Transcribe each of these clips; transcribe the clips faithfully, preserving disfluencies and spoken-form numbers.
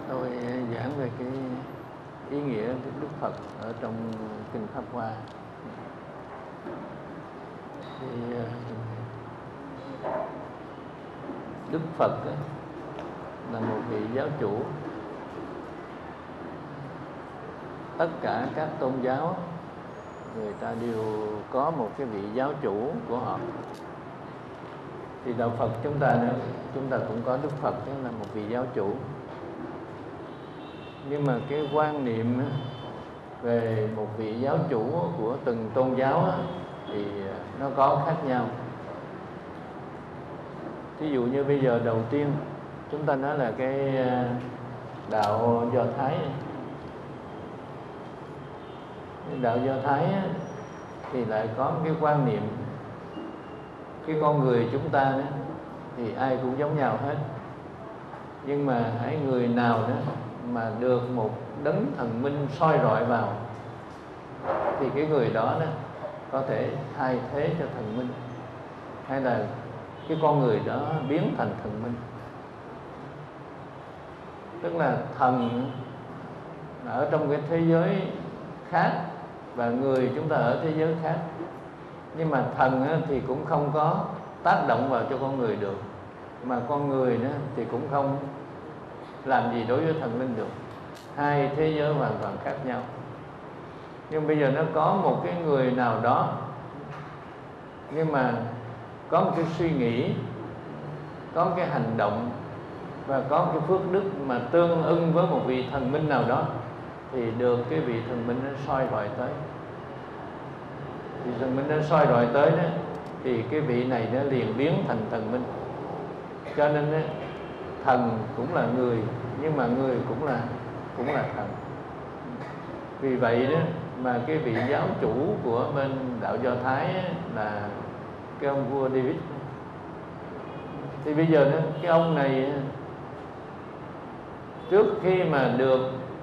Tôi giảng về cái ý nghĩa của Đức Phật ở trong Kinh Pháp Hoa. Thì Đức Phật là một vị giáo chủ. Tất cả các tôn giáo người ta đều có một cái vị giáo chủ của họ. Thì đạo Phật chúng ta nữa, chúng ta cũng có Đức Phật là một vị giáo chủ. Nhưng mà cái quan niệm về một vị giáo chủ của từng tôn giáo thì nó có khác nhau. Ví dụ như bây giờ đầu tiên chúng ta nói là cái đạo Do Thái. Đạo Do Thái thì lại có cái quan niệm cái con người chúng ta đó, thì ai cũng giống nhau hết. Nhưng mà hãy người nào đó mà được một đấng thần minh soi rọi vào thì cái người đó, đó có thể thay thế cho thần minh, hay là cái con người đó biến thành thần minh. Tức là thần ở trong cái thế giới khác và người chúng ta ở thế giới khác. Nhưng mà thần thì cũng không có tác động vào cho con người được, mà con người thì cũng không làm gì đối với thần linh được. Hai thế giới hoàn toàn khác nhau. Nhưng bây giờ nó có một cái người nào đó, nhưng mà có một cái suy nghĩ, có một cái hành động và có một cái phước đức mà tương ưng với một vị thần minh nào đó, thì được cái vị thần minh nó soi rọi tới. Thì thần minh nó soi rọi tới đó, thì cái vị này nó liền biến thành thần minh. Cho nên đó, thần cũng là người, nhưng mà người cũng là cũng là thần. Vì vậy đó mà cái vị giáo chủ của bên đạo Do Thái là cái ông vua David. Thì bây giờ đó, cái ông này trước khi mà được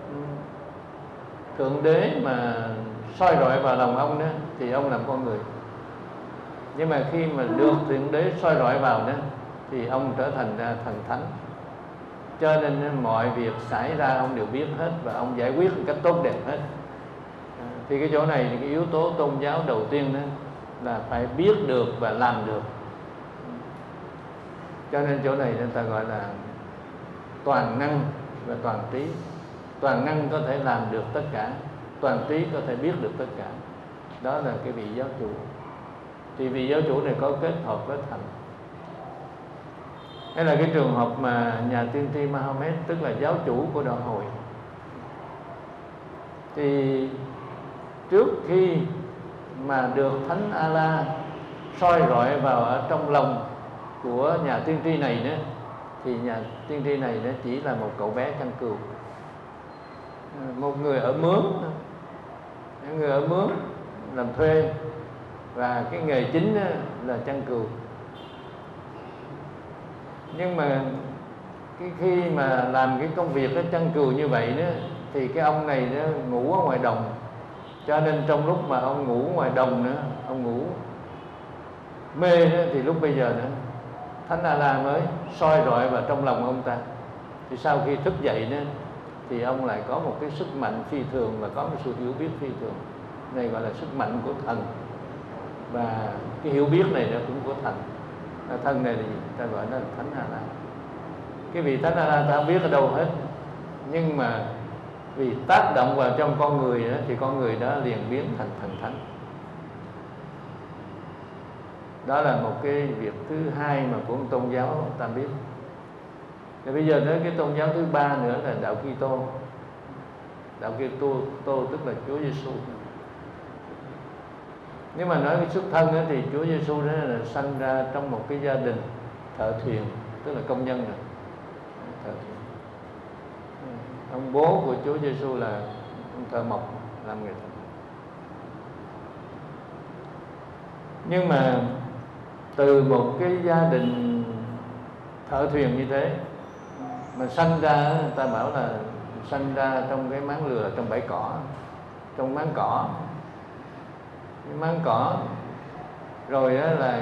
Thượng Đế mà soi rọi vào lòng ông đó, thì ông làm con người. Nhưng mà khi mà được Thượng Đế soi rọi vào đó, thì ông trở thành ra thần thánh. Cho nên mọi việc xảy ra ông đều biết hết, và ông giải quyết một cách tốt đẹp hết. Thì cái chỗ này thì cái yếu tố tôn giáo đầu tiên đó là phải biết được và làm được. Cho nên chỗ này người ta gọi là toàn năng và toàn trí. Toàn năng có thể làm được tất cả, toàn trí có thể biết được tất cả. Đó là cái vị giáo chủ. Thì vị giáo chủ này có kết hợp với thần. Đây là cái trường hợp mà nhà tiên tri Mahomet, tức là giáo chủ của đạo hội. Thì trước khi mà được Thánh A-la soi rọi vào ở trong lòng của nhà tiên tri này nữa, thì nhà tiên tri này nó chỉ là một cậu bé chăn cừu, một người ở mướn, người ở mướn làm thuê, và cái nghề chính là chăn cừu. Nhưng mà cái khi mà làm cái công việc nó chăn cừu như vậy đó, thì cái ông này nó ngủ ở ngoài đồng. Cho nên trong lúc mà ông ngủ ngoài đồng nữa, ông ngủ mê nữa, thì lúc bây giờ nữa Thánh A-la mới soi rọi vào trong lòng ông ta. Thì sau khi thức dậy nữa, thì ông lại có một cái sức mạnh phi thường, và có một sự hiểu biết phi thường. Này gọi là sức mạnh của thần, và cái hiểu biết này nó cũng của thần. Thần này thì ta gọi nó là Thánh A-la. Cái vị Thánh A-la ta không biết ở đâu hết, nhưng mà vì tác động vào trong con người đó, thì con người đó liền biến thành thần thánh. Đó là một cái việc thứ hai mà của tôn giáo ta biết. Thì bây giờ nói cái tôn giáo thứ ba nữa là đạo Kitô. Đạo Kitô tô tức là Chúa Giêsu. Nếu mà nói cái xuất thân đó, thì Chúa Giêsu đó là sanh ra trong một cái gia đình thợ thuyền, tức là công nhân rồi. Thợ thuyền. Ông bố của Chúa Giêsu là ông thợ mộc, làm nghề thợ. Nhưng mà từ một cái gia đình thợ thuyền như thế mà sanh ra, người ta bảo là sanh ra trong cái máng lừa, trong bãi cỏ, trong máng cỏ, cái máng cỏ. Rồi đó là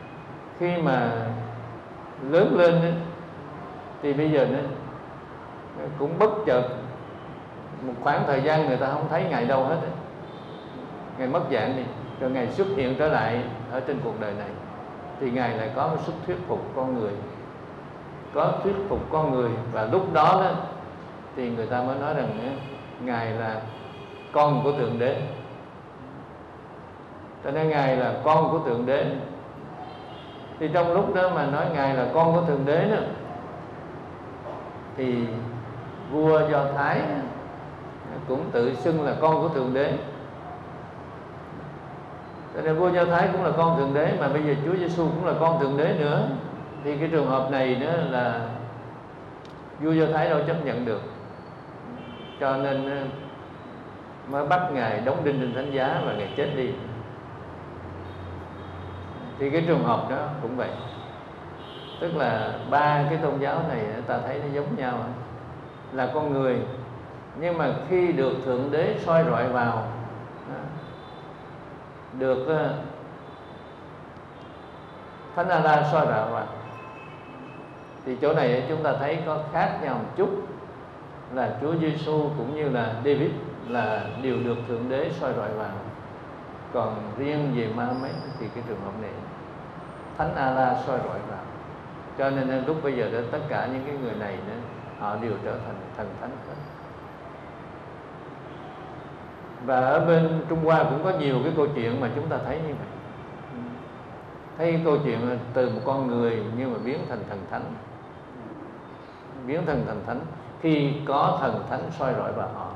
khi mà lớn lên đó, thì bây giờ đó, cũng bất chợt một khoảng thời gian người ta không thấy Ngài đâu hết. Ngài mất dạng đi, rồi Ngài xuất hiện trở lại ở trên cuộc đời này, thì Ngài lại có một sức thuyết phục con người, có thuyết phục con người. Và lúc đó, đó thì người ta mới nói rằng Ngài là con của Thượng Đế. Cho nên Ngài là con của Thượng Đế. Thì trong lúc đó mà nói Ngài là con của Thượng Đế đó, thì vua Do Thái cũng tự xưng là con của Thượng Đế. Cho nên vua Do Thái cũng là con Thượng Đế, mà bây giờ Chúa Giêsu cũng là con Thượng Đế nữa. Thì cái trường hợp này nữa là vua Do Thái đâu chấp nhận được, cho nên mới bắt Ngài đóng đinh trên thánh giá và Ngài chết đi. Thì cái trường hợp đó cũng vậy. Tức là ba cái tôn giáo này ta thấy nó giống nhau, là con người, nhưng mà khi được Thượng Đế soi rọi vào, được Thánh A-la soi rọi vào, thì chỗ này chúng ta thấy có khác nhau một chút, là Chúa Giêsu cũng như là David là đều được Thượng Đế soi rọi vào. Còn riêng về Ma-hô-mét thì cái trường hợp này Thánh A-la soi rọi vào. Cho nên lúc bây giờ đó, tất cả những cái người này nữa, họ đều trở thành thần thánh hết. Và ở bên Trung Hoa cũng có nhiều cái câu chuyện mà chúng ta thấy như vậy. Thấy cái câu chuyện từ một con người nhưng mà biến thành thần thánh, biến thành thần thánh khi có thần thánh soi rọi vào họ.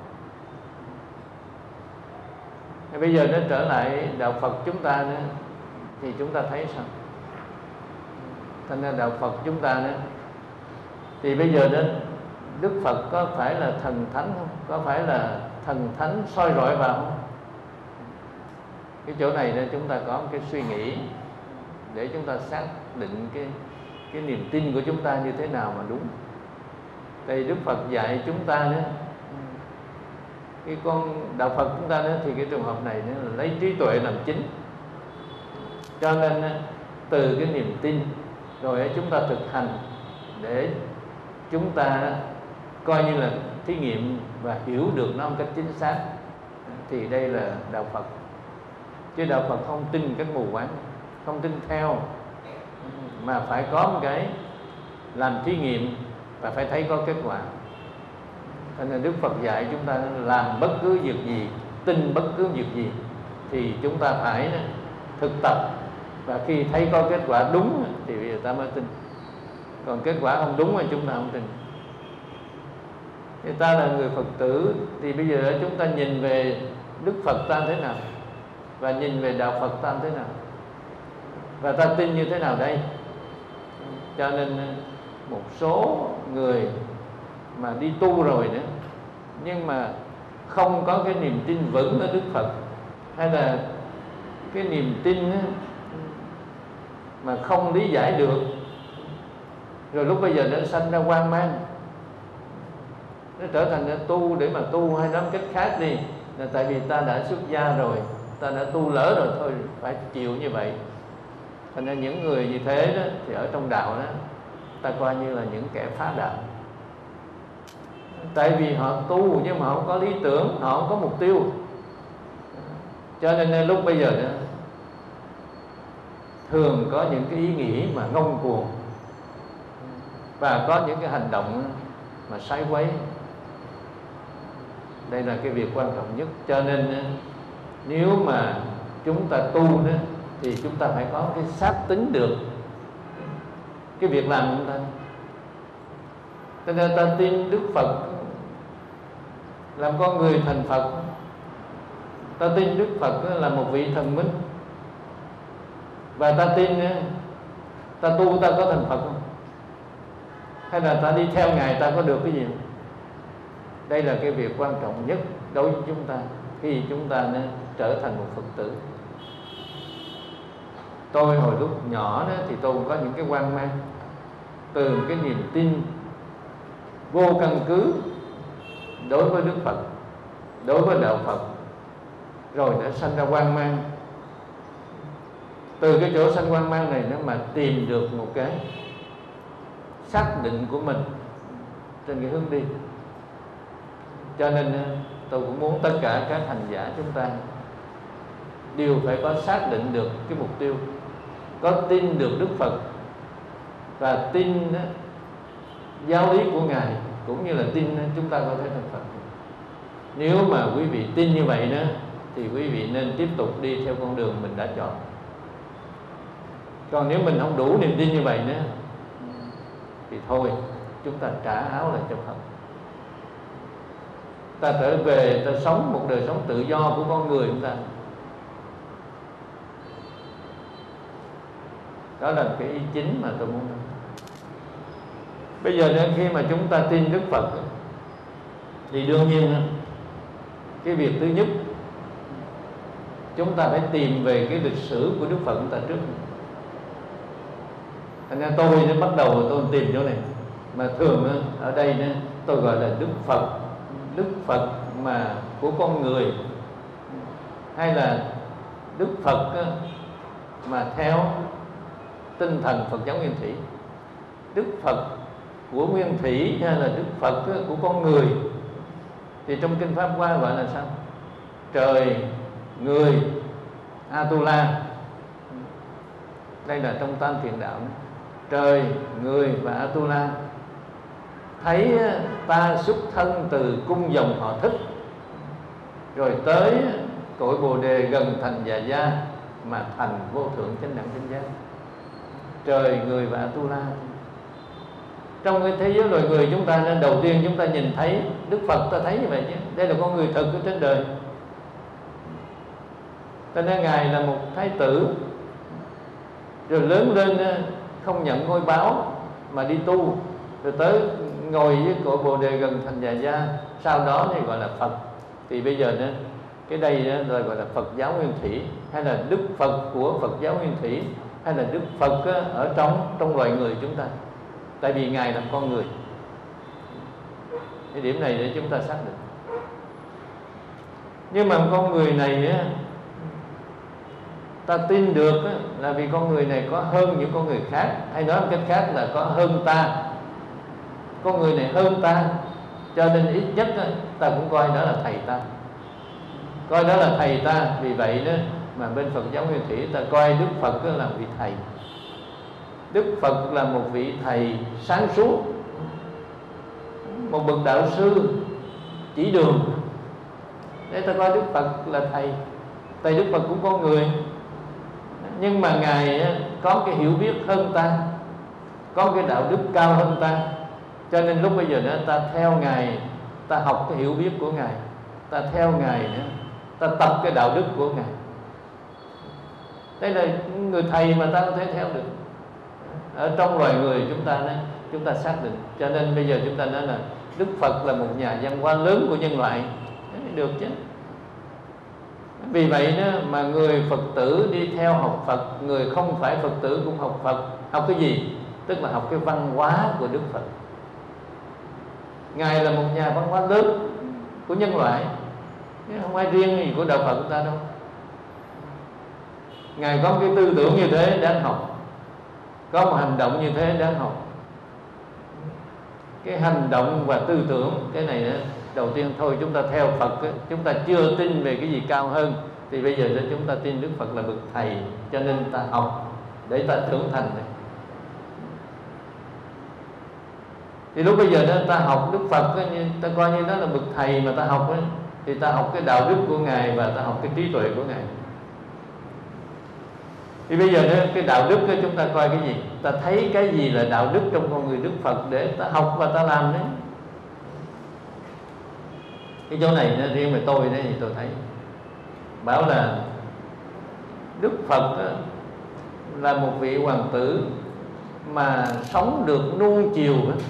Bây giờ nó trở lại đạo Phật chúng ta nữa, thì chúng ta thấy sao? Thành ra đạo Phật chúng ta nữa, thì bây giờ đó Đức Phật có phải là thần thánh không? Có phải là thần thánh soi rọi vào không? Cái chỗ này nên chúng ta có một cái suy nghĩ để chúng ta xác định cái cái niềm tin của chúng ta như thế nào mà đúng. Tại Đức Phật dạy chúng ta nữa, cái con đạo Phật chúng ta nữa, thì cái trường hợp này nữa là lấy trí tuệ làm chính. Cho nên từ cái niềm tin rồi chúng ta thực hành để chúng ta coi như là thí nghiệm và hiểu được nó một cách chính xác, thì đây là đạo Phật. Chứ đạo Phật không tin cái mù quáng, không tin theo, mà phải có một cái làm thí nghiệm và phải thấy có kết quả. Cho nên Đức Phật dạy chúng ta làm bất cứ việc gì, tin bất cứ việc gì, thì chúng ta phải thực tập, và khi thấy có kết quả đúng thì bây giờ ta mới tin. Còn kết quả không đúng thì chúng ta không tin. Thì ta là người Phật tử, thì bây giờ chúng ta nhìn về Đức Phật ta thế nào, và nhìn về đạo Phật ta thế nào, và ta tin như thế nào đây? Cho nên một số người mà đi tu rồi nữa, nhưng mà không có cái niềm tin vững ở Đức Phật, hay là cái niềm tin mà không lý giải được, rồi lúc bây giờ nó sanh ra hoang mang, nó trở thành nó tu để mà tu, hay nói cách khác đi, là tại vì ta đã xuất gia rồi, ta đã tu lỡ rồi, thôi phải chịu như vậy. Thành ra những người như thế đó, thì ở trong đạo đó ta coi như là những kẻ phá đạo. Tại vì họ tu nhưng mà không có lý tưởng, họ không có mục tiêu. Cho nên lúc bây giờ đó, thường có những cái ý nghĩ mà ngông cuồng, và có những cái hành động mà sai quấy. Đây là cái việc quan trọng nhất. Cho nên nếu mà chúng ta tu đó, thì chúng ta phải có cái xác tính được cái việc làm của chúng ta. Cho nên ta tin Đức Phật làm con người thành Phật, ta tin Đức Phật là một vị thần minh, và ta tin ta tu ta có thành Phật không? Hay là ta đi theo Ngài ta có được cái gì không? Đây là cái việc quan trọng nhất đối với chúng ta khi chúng ta nên trở thành một Phật tử. Tôi hồi lúc nhỏ đó thì tôi cũng có những cái hoang mang từ cái niềm tin vô căn cứ đối với Đức Phật, đối với đạo Phật, rồi đã sanh ra hoang mang. Từ cái chỗ sanh hoang mang này nó mà tìm được một cái xác định của mình, trên cái hướng đi. Cho nên tôi cũng muốn tất cả các hành giả chúng ta đều phải có xác định được cái mục tiêu, có tin được Đức Phật và tin giáo lý của Ngài, cũng như là tin chúng ta có thể thành Phật. Nếu mà quý vị tin như vậy đó thì quý vị nên tiếp tục đi theo con đường mình đã chọn. Còn nếu mình không đủ niềm tin như vậy nữa thì thôi, chúng ta trả áo lại cho Phật. Ta trở về, ta sống một đời sống tự do của con người chúng ta. Đó là cái ý chính mà tôi muốn nói. Bây giờ đến khi mà chúng ta tin Đức Phật thì đương nhiên cái việc thứ nhất, chúng ta phải tìm về cái lịch sử của Đức Phật chúng ta trước. Thành ra tôi nên bắt đầu tôi tìm chỗ này. Mà thường ở đây tôi gọi là Đức Phật, Đức Phật mà của con người, hay là Đức Phật mà theo tinh thần Phật giáo Nguyên Thủy, Đức Phật của Nguyên Thủy hay là Đức Phật của con người. Thì trong Kinh Pháp Hoa gọi là sao? Trời, người, Atula. Đây là trong Tam Thiện Đạo đó. Trời, người và Atula thấy ta xuất thân từ cung dòng họ Thích, rồi tới cội Bồ Đề gần thành Già Gia mà thành vô thượng chánh đẳng chánh giác. Trời, người và Atula. Trong cái thế giới loài người chúng ta, nên đầu tiên chúng ta nhìn thấy Đức Phật, ta thấy như vậy chứ. Đây là con người thực ở trên đời. Cho nên Ngài là một thái tử, rồi lớn lên không nhận ngôi báo mà đi tu, rồi tới ngồi với cội Bồ Đề gần thành Già Gia, sau đó thì gọi là Phật. Thì bây giờ đó, cái đây đó là gọi là Phật giáo Nguyên Thủy, hay là Đức Phật của Phật giáo Nguyên Thủy, hay là Đức Phật ở trong trong loài người chúng ta. Tại vì Ngài là con người. Cái điểm này để chúng ta xác định. Nhưng mà con người này á, ta tin được á, là vì con người này có hơn những con người khác, hay nói một cách khác là có hơn ta. Con người này hơn ta, cho nên ít nhất á, ta cũng coi đó là thầy ta, coi đó là thầy ta. Vì vậy đó mà bên Phật giáo Nguyên Thủy ta coi Đức Phật là một vị thầy. Đức Phật là một vị thầy sáng suốt, một bậc đạo sư chỉ đường. Để ta coi Đức Phật là thầy. Tại Đức Phật cũng con người, nhưng mà Ngài có cái hiểu biết hơn ta, có cái đạo đức cao hơn ta. Cho nên lúc bây giờ nữa ta theo Ngài, ta học cái hiểu biết của Ngài, ta theo Ngài nữa, ta tập cái đạo đức của Ngài. Đây là người thầy mà ta có thể theo được. Ở trong loài người chúng ta này, chúng ta xác định. Cho nên bây giờ chúng ta nói là Đức Phật là một nhà văn hóa lớn của nhân loại. Được chứ. Vì vậy đó mà người Phật tử đi theo học Phật, người không phải Phật tử cũng học Phật. Học cái gì? Tức là học cái văn hóa của Đức Phật. Ngài là một nhà văn hóa lớn của nhân loại, không phải riêng gì của đạo Phật chúng ta đâu. Ngài có cái tư tưởng như thế đáng học, có một hành động như thế đáng học. Cái hành động và tư tưởng, cái này đó, đầu tiên thôi chúng ta theo Phật, chúng ta chưa tin về cái gì cao hơn, thì bây giờ chúng ta tin Đức Phật là bậc thầy, cho nên ta học để ta trưởng thành này. Thì lúc bây giờ đó ta học Đức Phật, ta coi như đó là bậc thầy mà ta học ấy, thì ta học cái đạo đức của Ngài và ta học cái trí tuệ của Ngài. Thì bây giờ đó, cái đạo đức đó, chúng ta coi cái gì? Ta thấy cái gì là đạo đức trong con người Đức Phật để ta học và ta làm đấy. Cái chỗ này nó riêng về tôi đấy thì tôi thấy bảo là Đức Phật là một vị hoàng tử mà sống được nuông chiều,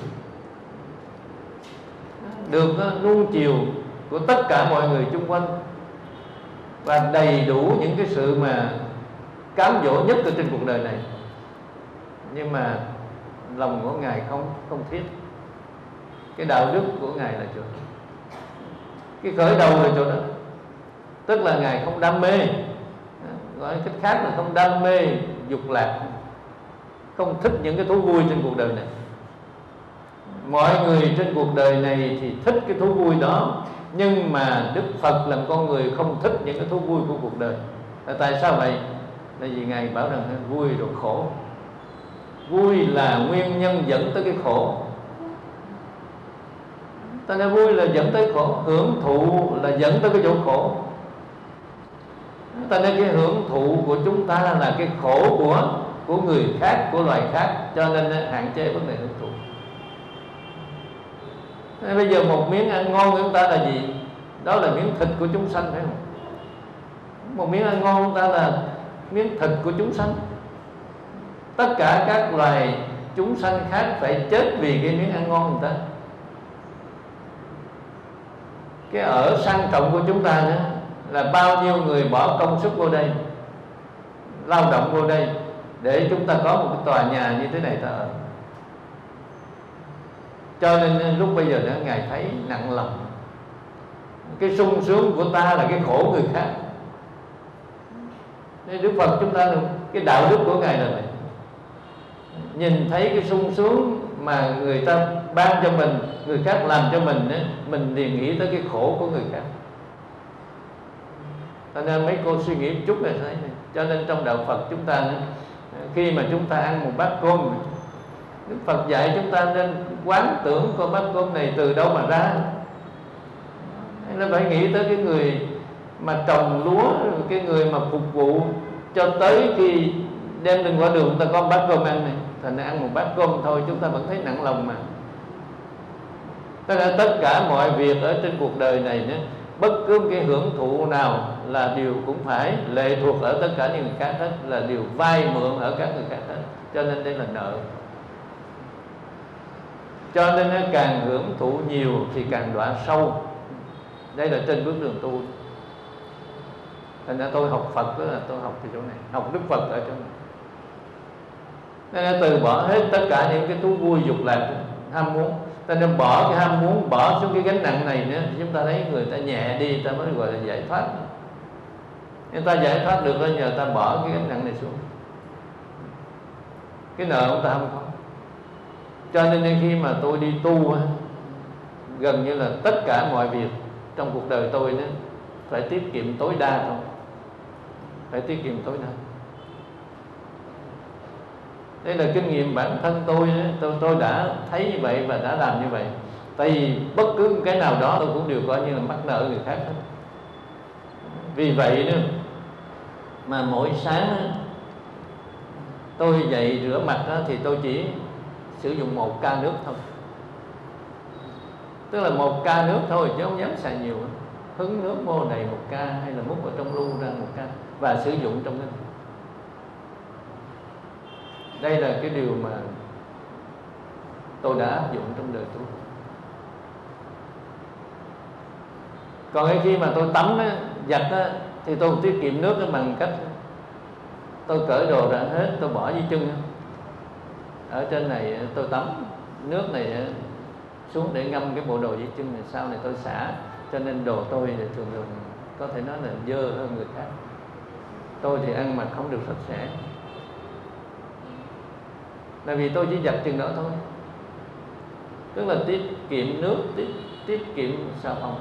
được nuông chiều của tất cả mọi người chung quanh, và đầy đủ những cái sự mà cám dỗ nhất ở trên cuộc đời này. Nhưng mà lòng của Ngài không không thiết. Cái đạo đức của Ngài là chỗ đó. Cái khởi đầu là chỗ đó. Tức là Ngài không đam mê, gọi cách khác là không đam mê dục lạc, không thích những cái thú vui trên cuộc đời này. mọi người trên cuộc đời này thì thích cái thú vui đó, nhưng mà Đức Phật làm con người không thích những cái thú vui của cuộc đời. Tại sao vậy? Tại vì Ngài bảo rằng vui rồi khổ. Vui là nguyên nhân dẫn tới cái khổ. Ta nói vui là dẫn tới khổ, hưởng thụ là dẫn tới cái chỗ khổ. Ta nói cái hưởng thụ của chúng ta là cái khổ của của người khác, của loài khác, cho nên hạn chế vấn đề hưởng thụ. Nên bây giờ một miếng ăn ngon của chúng ta là gì? Đó là miếng thịt của chúng sanh, phải không? Một miếng ăn ngon của chúng ta là miếng thịt của chúng sanh. Tất cả các loài chúng sanh khác phải chết vì cái miếng ăn ngon người ta. Cái ở sang trọng của chúng ta nữa là bao nhiêu người bỏ công sức vô đây, lao động vô đây để chúng ta có một cái tòa nhà như thế này ta ở. Cho nên lúc bây giờ đó Ngài thấy nặng lòng. Cái sung sướng của ta là cái khổ người khác. Nên Đức Phật chúng ta, cái đạo đức của Ngài là vậy. Nhìn thấy cái sung sướng mà người ta ban cho mình, người khác làm cho mình, mình liền nghĩ tới cái khổ của người khác. Cho nên mấy cô suy nghĩ chút là thấy này. Cho nên trong đạo Phật chúng ta, khi mà chúng ta ăn một bát cơm, Đức Phật dạy chúng ta nên quán tưởng con bát cơm này từ đâu mà ra. Nó phải nghĩ tới cái người mà trồng lúa, cái người mà phục vụ cho tới khi đem lên qua đường ta có bát cơm ăn này. Thành ra ăn một bát cơm thôi chúng ta vẫn thấy nặng lòng mà. Tức là tất cả mọi việc ở trên cuộc đời này nữa, bất cứ cái hưởng thụ nào là điều cũng phải lệ thuộc ở tất cả những người khác hết, là điều vay mượn ở các người khác hết. Cho nên đây là nợ. Cho nên nó càng hưởng thụ nhiều thì càng đọa sâu. Đây là trên bước đường tu. Thành ra tôi học Phật đó là tôi học từ chỗ này, học Đức Phật ở chỗ này. Nên là từ bỏ hết tất cả những cái thú vui dục lạc, ham muốn. Ta nên bỏ cái ham muốn, bỏ xuống cái gánh nặng này nữa, chúng ta thấy người ta nhẹ đi, ta mới gọi là giải thoát. Người ta giải thoát được là nhờ ta bỏ cái gánh nặng này xuống. Cái nợ ông ta không có. Cho nên khi mà tôi đi tu, gần như là tất cả mọi việc trong cuộc đời tôi nữa phải tiết kiệm tối đa thôi. Phải tiết kiệm tối đa. Đây là kinh nghiệm bản thân tôi, tôi tôi đã thấy như vậy và đã làm như vậy. Tại vì bất cứ cái nào đó tôi cũng đều coi như là mắc nợ người khác hết. Vì vậy nữa mà mỗi sáng tôi dậy rửa mặt thì tôi chỉ sử dụng một ca nước thôi. Tức là một ca nước thôi chứ không dám xài nhiều. Hứng nước vô đầy một ca hay là múc ở trong lu ra một ca và sử dụng trong cái. Đây là cái điều mà tôi đã áp dụng trong đời tôi. Còn khi mà tôi tắm á, giặt á, thì tôi tiết kiệm nước bằng cách tôi cởi đồ ra hết, tôi bỏ dưới chân. Ở trên này tôi tắm, nước này xuống để ngâm cái bộ đồ dưới chân này, sau này tôi xả. Cho nên đồ tôi thì thường thường có thể nói là dơ hơn người khác. Tôi thì ăn mặc không được sạch sẽ, là vì tôi chỉ giặt chừng đó thôi. Tức là tiết kiệm nước, tiết, tiết kiệm xà phòng.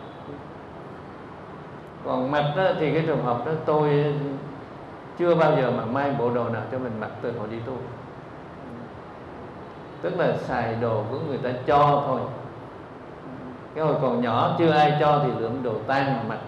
Còn mặt đó, thì cái trường hợp đó tôi chưa bao giờ mà may bộ đồ nào cho mình mặc từ hồi đi tu. Tức là xài đồ của người ta cho thôi. Cái hồi còn nhỏ chưa ai cho thì lượm đồ tan mà mặc.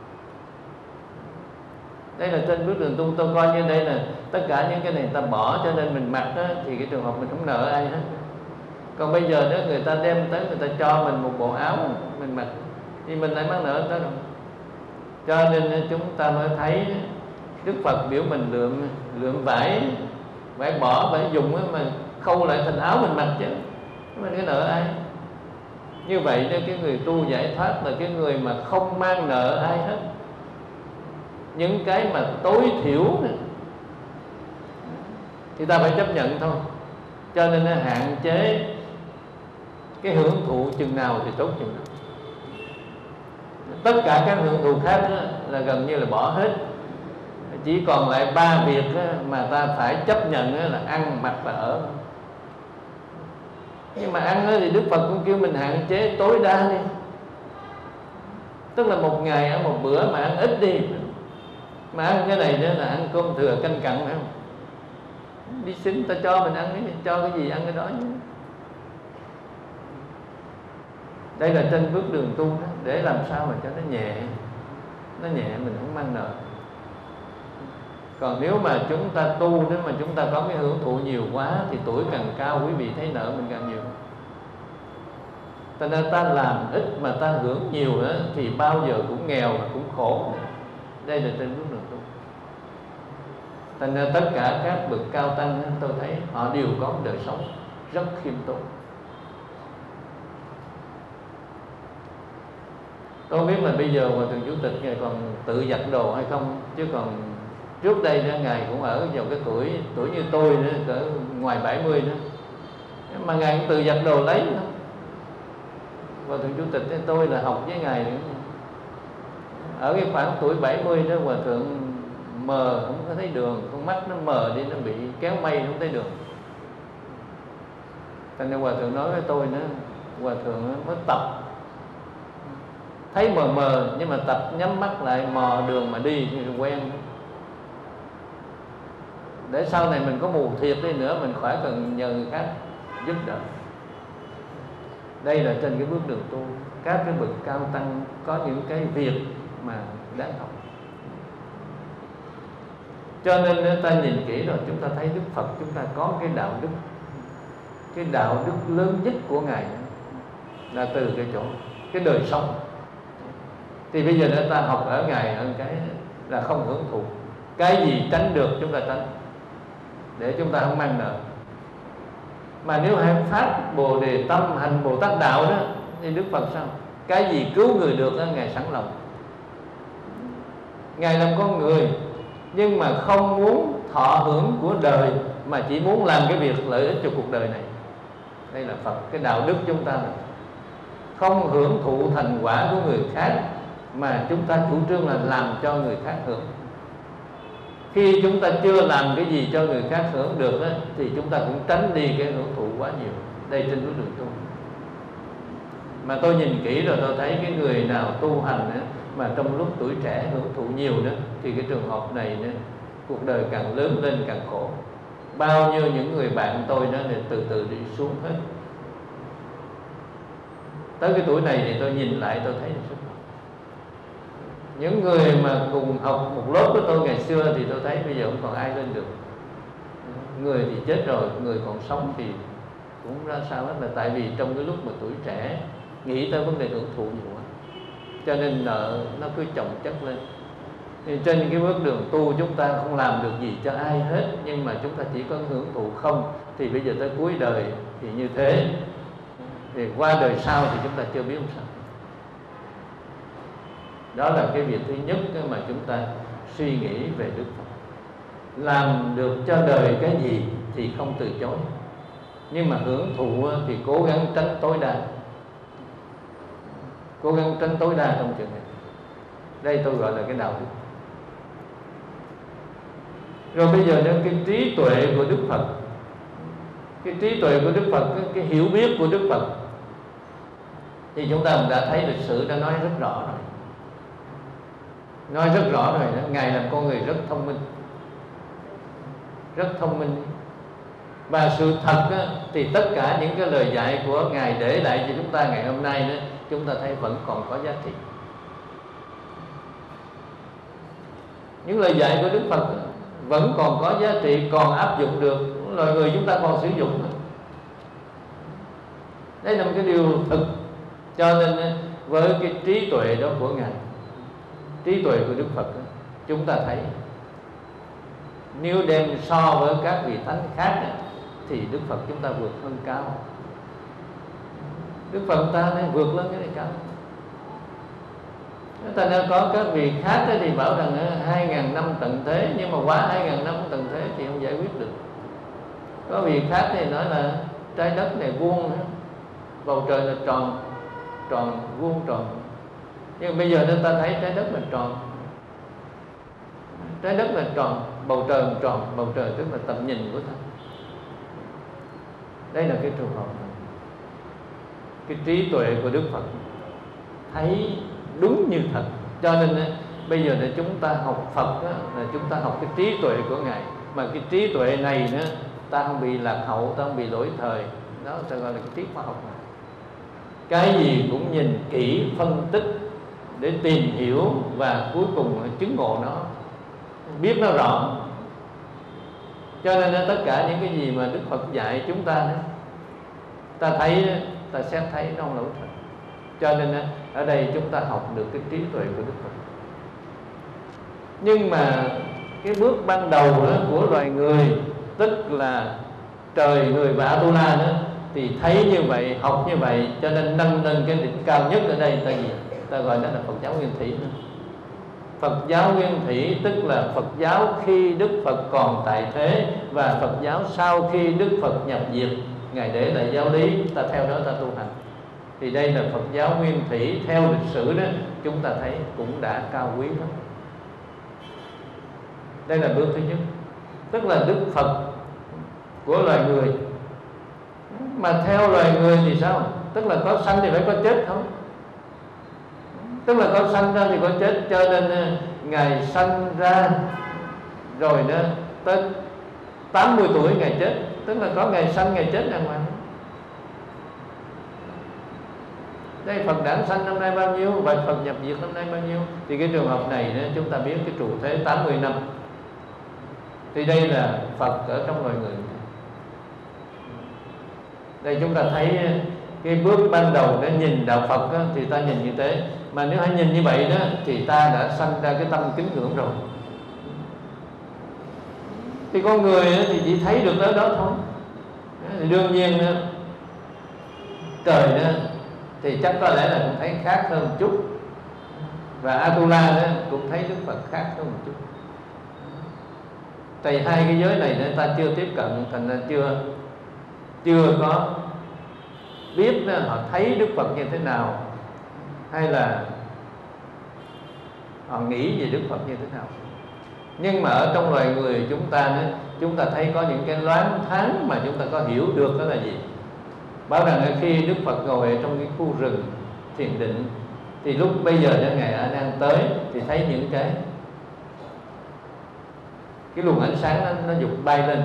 Đây là trên bước đường tu, tôi coi như đây là tất cả những cái này người ta bỏ cho nên mình mặc đó, thì cái trường hợp mình không nợ ai hết. Còn bây giờ đó người ta đem tới, người ta cho mình một bộ áo mình mặc thì mình lại mắc nợ tới rồi. Cho nên chúng ta mới thấy Đức Phật biểu mình lượm lượm vải, vải bỏ, vải dùng mà khâu lại thành áo mình mặc chứ. Mình cái nợ ai? Như vậy nên cái người tu giải thoát là cái người mà không mang nợ ai hết. Những cái mà tối thiểu thì ta phải chấp nhận thôi. Cho nên nó hạn chế cái hưởng thụ chừng nào thì tốt chừng nào. Tất cả các hưởng thụ khác là gần như là bỏ hết. Chỉ còn lại ba việc mà ta phải chấp nhận là ăn, mặc và ở. Nhưng mà ăn thì Đức Phật cũng kêu mình hạn chế tối đa đi. Tức là một ngày ăn một bữa mà ăn ít đi. Mà ăn cái này đó là ăn cơm thừa canh cặn phải không? Đi xin ta cho mình ăn cái cho cái gì ăn cái đó chứ. Đây là trên bước đường tu đó, để làm sao mà cho nó nhẹ. Nó nhẹ mình không mang nợ. Còn nếu mà chúng ta tu nếu mà chúng ta có cái hưởng thụ nhiều quá thì tuổi càng cao quý vị thấy nợ mình càng nhiều. Cho nên ta làm ít mà ta hưởng nhiều đó, thì bao giờ cũng nghèo và cũng khổ. Đây là trên bước đường tu. Cho nên tất cả các bậc cao tăng tôi thấy họ đều có một đời sống rất khiêm tốn. Tôi không biết là bây giờ Hòa Thượng Chủ tịch Ngài còn tự giặt đồ hay không, chứ còn trước đây đó, Ngài cũng ở vào cái tuổi tuổi như tôi nữa, cỡ ngoài bảy mươi nữa, mà Ngài cũng tự giặt đồ lấy nữa. Hòa Thượng Chủ tịch tôi là học với Ngài nữa. Ở cái khoảng tuổi bảy mươi đó, Hòa Thượng mờ không có thấy đường, con mắt nó mờ đi, nó bị kéo mây không thấy đường. Cho nên Hòa Thượng nói với tôi nữa, Hòa Thượng mới tập thấy mờ mờ nhưng mà tập nhắm mắt lại mò đường mà đi thì quen, để sau này mình có mù thiệt đi nữa mình khỏi cần nhờ người khác giúp đỡ. Đây là trên cái bước đường tu, các cái bậc cao tăng có những cái việc mà đáng học. Cho nên ta nhìn kỹ rồi chúng ta thấy Đức Phật chúng ta có cái đạo đức, cái đạo đức lớn nhất của Ngài là từ cái chỗ cái đời sống. Thì bây giờ ta học ở Ngài ở cái là không hưởng thụ, cái gì tránh được chúng ta tránh, để chúng ta không mang nợ. Mà nếu hay phát Bồ Đề tâm hành Bồ Tát đạo đó thì Đức Phật sao? Cái gì cứu người được đó, Ngài sẵn lòng. Ngài làm con người nhưng mà không muốn thọ hưởng của đời, mà chỉ muốn làm cái việc lợi ích cho cuộc đời này. Đây là Phật, cái đạo đức chúng ta là không hưởng thụ thành quả của người khác, mà chúng ta chủ trương là làm cho người khác hưởng. Khi chúng ta chưa làm cái gì cho người khác hưởng được đó, thì chúng ta cũng tránh đi cái hưởng thụ quá nhiều. Đây trên bước đường tu. Mà tôi nhìn kỹ rồi tôi thấy cái người nào tu hành đó, mà trong lúc tuổi trẻ hưởng thụ nhiều đó, thì cái trường hợp này đó, cuộc đời càng lớn lên càng khổ. Bao nhiêu những người bạn tôi đó để từ từ đi xuống hết. Tới cái tuổi này thì tôi nhìn lại tôi thấy rất. Những người mà cùng học một lớp với tôi ngày xưa thì tôi thấy bây giờ không còn ai lên được. Người thì chết rồi, người còn sống thì cũng ra sao hết, là tại vì trong cái lúc mà tuổi trẻ nghĩ tới vấn đề hưởng thụ nhiều quá, cho nên nợ nó cứ chồng chất lên. Thì trên cái bước đường tu chúng ta không làm được gì cho ai hết, nhưng mà chúng ta chỉ có hưởng thụ không. Thì bây giờ tới cuối đời thì như thế, thì qua đời sau thì chúng ta chưa biết làm sao. Đó là cái việc thứ nhất mà chúng ta suy nghĩ về Đức Phật. Làm được cho đời cái gì thì không từ chối, nhưng mà hưởng thụ thì cố gắng tránh tối đa. Cố gắng tránh tối đa trong trường này. Đây tôi gọi là cái đạo đức. Rồi bây giờ đến cái trí tuệ của Đức Phật. Cái trí tuệ của Đức Phật, cái, cái hiểu biết của Đức Phật, thì chúng ta đã thấy lịch sử đã nói rất rõ rồi. Nói rất rõ rồi đó. Ngài là con người rất thông minh, rất thông minh. Và sự thật đó, thì tất cả những cái lời dạy của Ngài để lại cho chúng ta ngày hôm nay đó, chúng ta thấy vẫn còn có giá trị. Những lời dạy của Đức Phật đó, vẫn còn có giá trị, còn áp dụng được, loài người chúng ta còn sử dụng. Đây là một cái điều thực. Cho nên với cái trí tuệ đó của Ngài, trí tuệ của Đức Phật đó, chúng ta thấy nếu đem so với các vị thánh khác đó, thì Đức Phật chúng ta vượt hơn cao. Đức Phật ta nên vượt lên cái này cao. Ta nên có các vị khác đó thì bảo rằng hai ngàn năm tận thế, nhưng mà quá hai ngàn năm tận thế thì không giải quyết được. Có vị khác thì nói là trái đất này vuông, bầu trời là tròn, tròn vuông tròn. Nhưng bây giờ nên ta thấy trái đất là tròn, trái đất là tròn, bầu trời là tròn. Bầu trời tức là tầm nhìn của ta. Đây là cái trường hợp này. cái trí tuệ của Đức Phật, thấy đúng như thật. Cho nên bây giờ để chúng ta học Phật đó, là chúng ta học cái trí tuệ của Ngài. Mà cái trí tuệ này nữa, ta không bị lạc hậu, ta không bị lỗi thời. Đó ta gọi là cái trí khoa học này. Cái gì cũng nhìn kỹ, phân tích để tìm hiểu và cuối cùng chứng ngộ nó, biết nó rõ. Cho nên tất cả những cái gì mà Đức Phật dạy chúng ta đó, ta thấy, ta xét thấy nó không lỗi thời. Cho nên ở đây chúng ta học được cái trí tuệ của Đức Phật. Nhưng mà cái bước ban đầu đó của loài người, tức là trời người và Atula đó, thì thấy như vậy, học như vậy, cho nên nâng lên cái đỉnh cao nhất ở đây ta gì? Ta gọi đó là Phật giáo Nguyên Thủy nữa. Phật giáo Nguyên Thủy tức là Phật giáo khi Đức Phật còn tại thế, và Phật giáo sau khi Đức Phật nhập diệt, Ngài để lại giáo lý, ta theo đó ta tu hành. Thì đây là Phật giáo Nguyên Thủy. Theo lịch sử đó, chúng ta thấy cũng đã cao quý lắm. Đây là bước thứ nhất, tức là Đức Phật của loài người. Mà theo loài người thì sao? Tức là có sanh thì phải có chết không? Tức là có sanh ra thì có chết. Cho nên Ngài sanh ra rồi đó, tới tám mươi tuổi Ngài chết. Tức là có ngày sanh, ngày chết đàng hoàng. Đây Phật đản sanh năm nay bao nhiêu, và Phật nhập diệt năm nay bao nhiêu. Thì cái trường hợp này đó, chúng ta biết cái trụ thế tám mươi năm. Thì đây là Phật ở trong loài người. Đây chúng ta thấy cái bước ban đầu để nhìn đạo Phật đó, thì ta nhìn như thế. Mà nếu hãy nhìn như vậy đó, thì ta đã sanh ra cái tâm kính ngưỡng rồi. Thì con người thì chỉ thấy được tới đó thôi. Thì đương nhiên trời đó thì chắc có lẽ là cũng thấy khác hơn một chút, và Atula đó cũng thấy Đức Phật khác hơn một chút. Tại hai cái giới này nên ta chưa tiếp cận, thành ra chưa chưa có biết đó, họ thấy Đức Phật như thế nào, hay là họ nghĩ về Đức Phật như thế nào. Nhưng mà ở trong loài người chúng ta đó, chúng ta thấy có những cái loáng thoáng mà chúng ta có hiểu được đó là gì. Bảo rằng khi Đức Phật ngồi ở trong cái khu rừng thiền định, thì lúc bây giờ đó Ngài A Nan tới thì thấy những cái cái luồng ánh sáng nó, nó dục bay lên.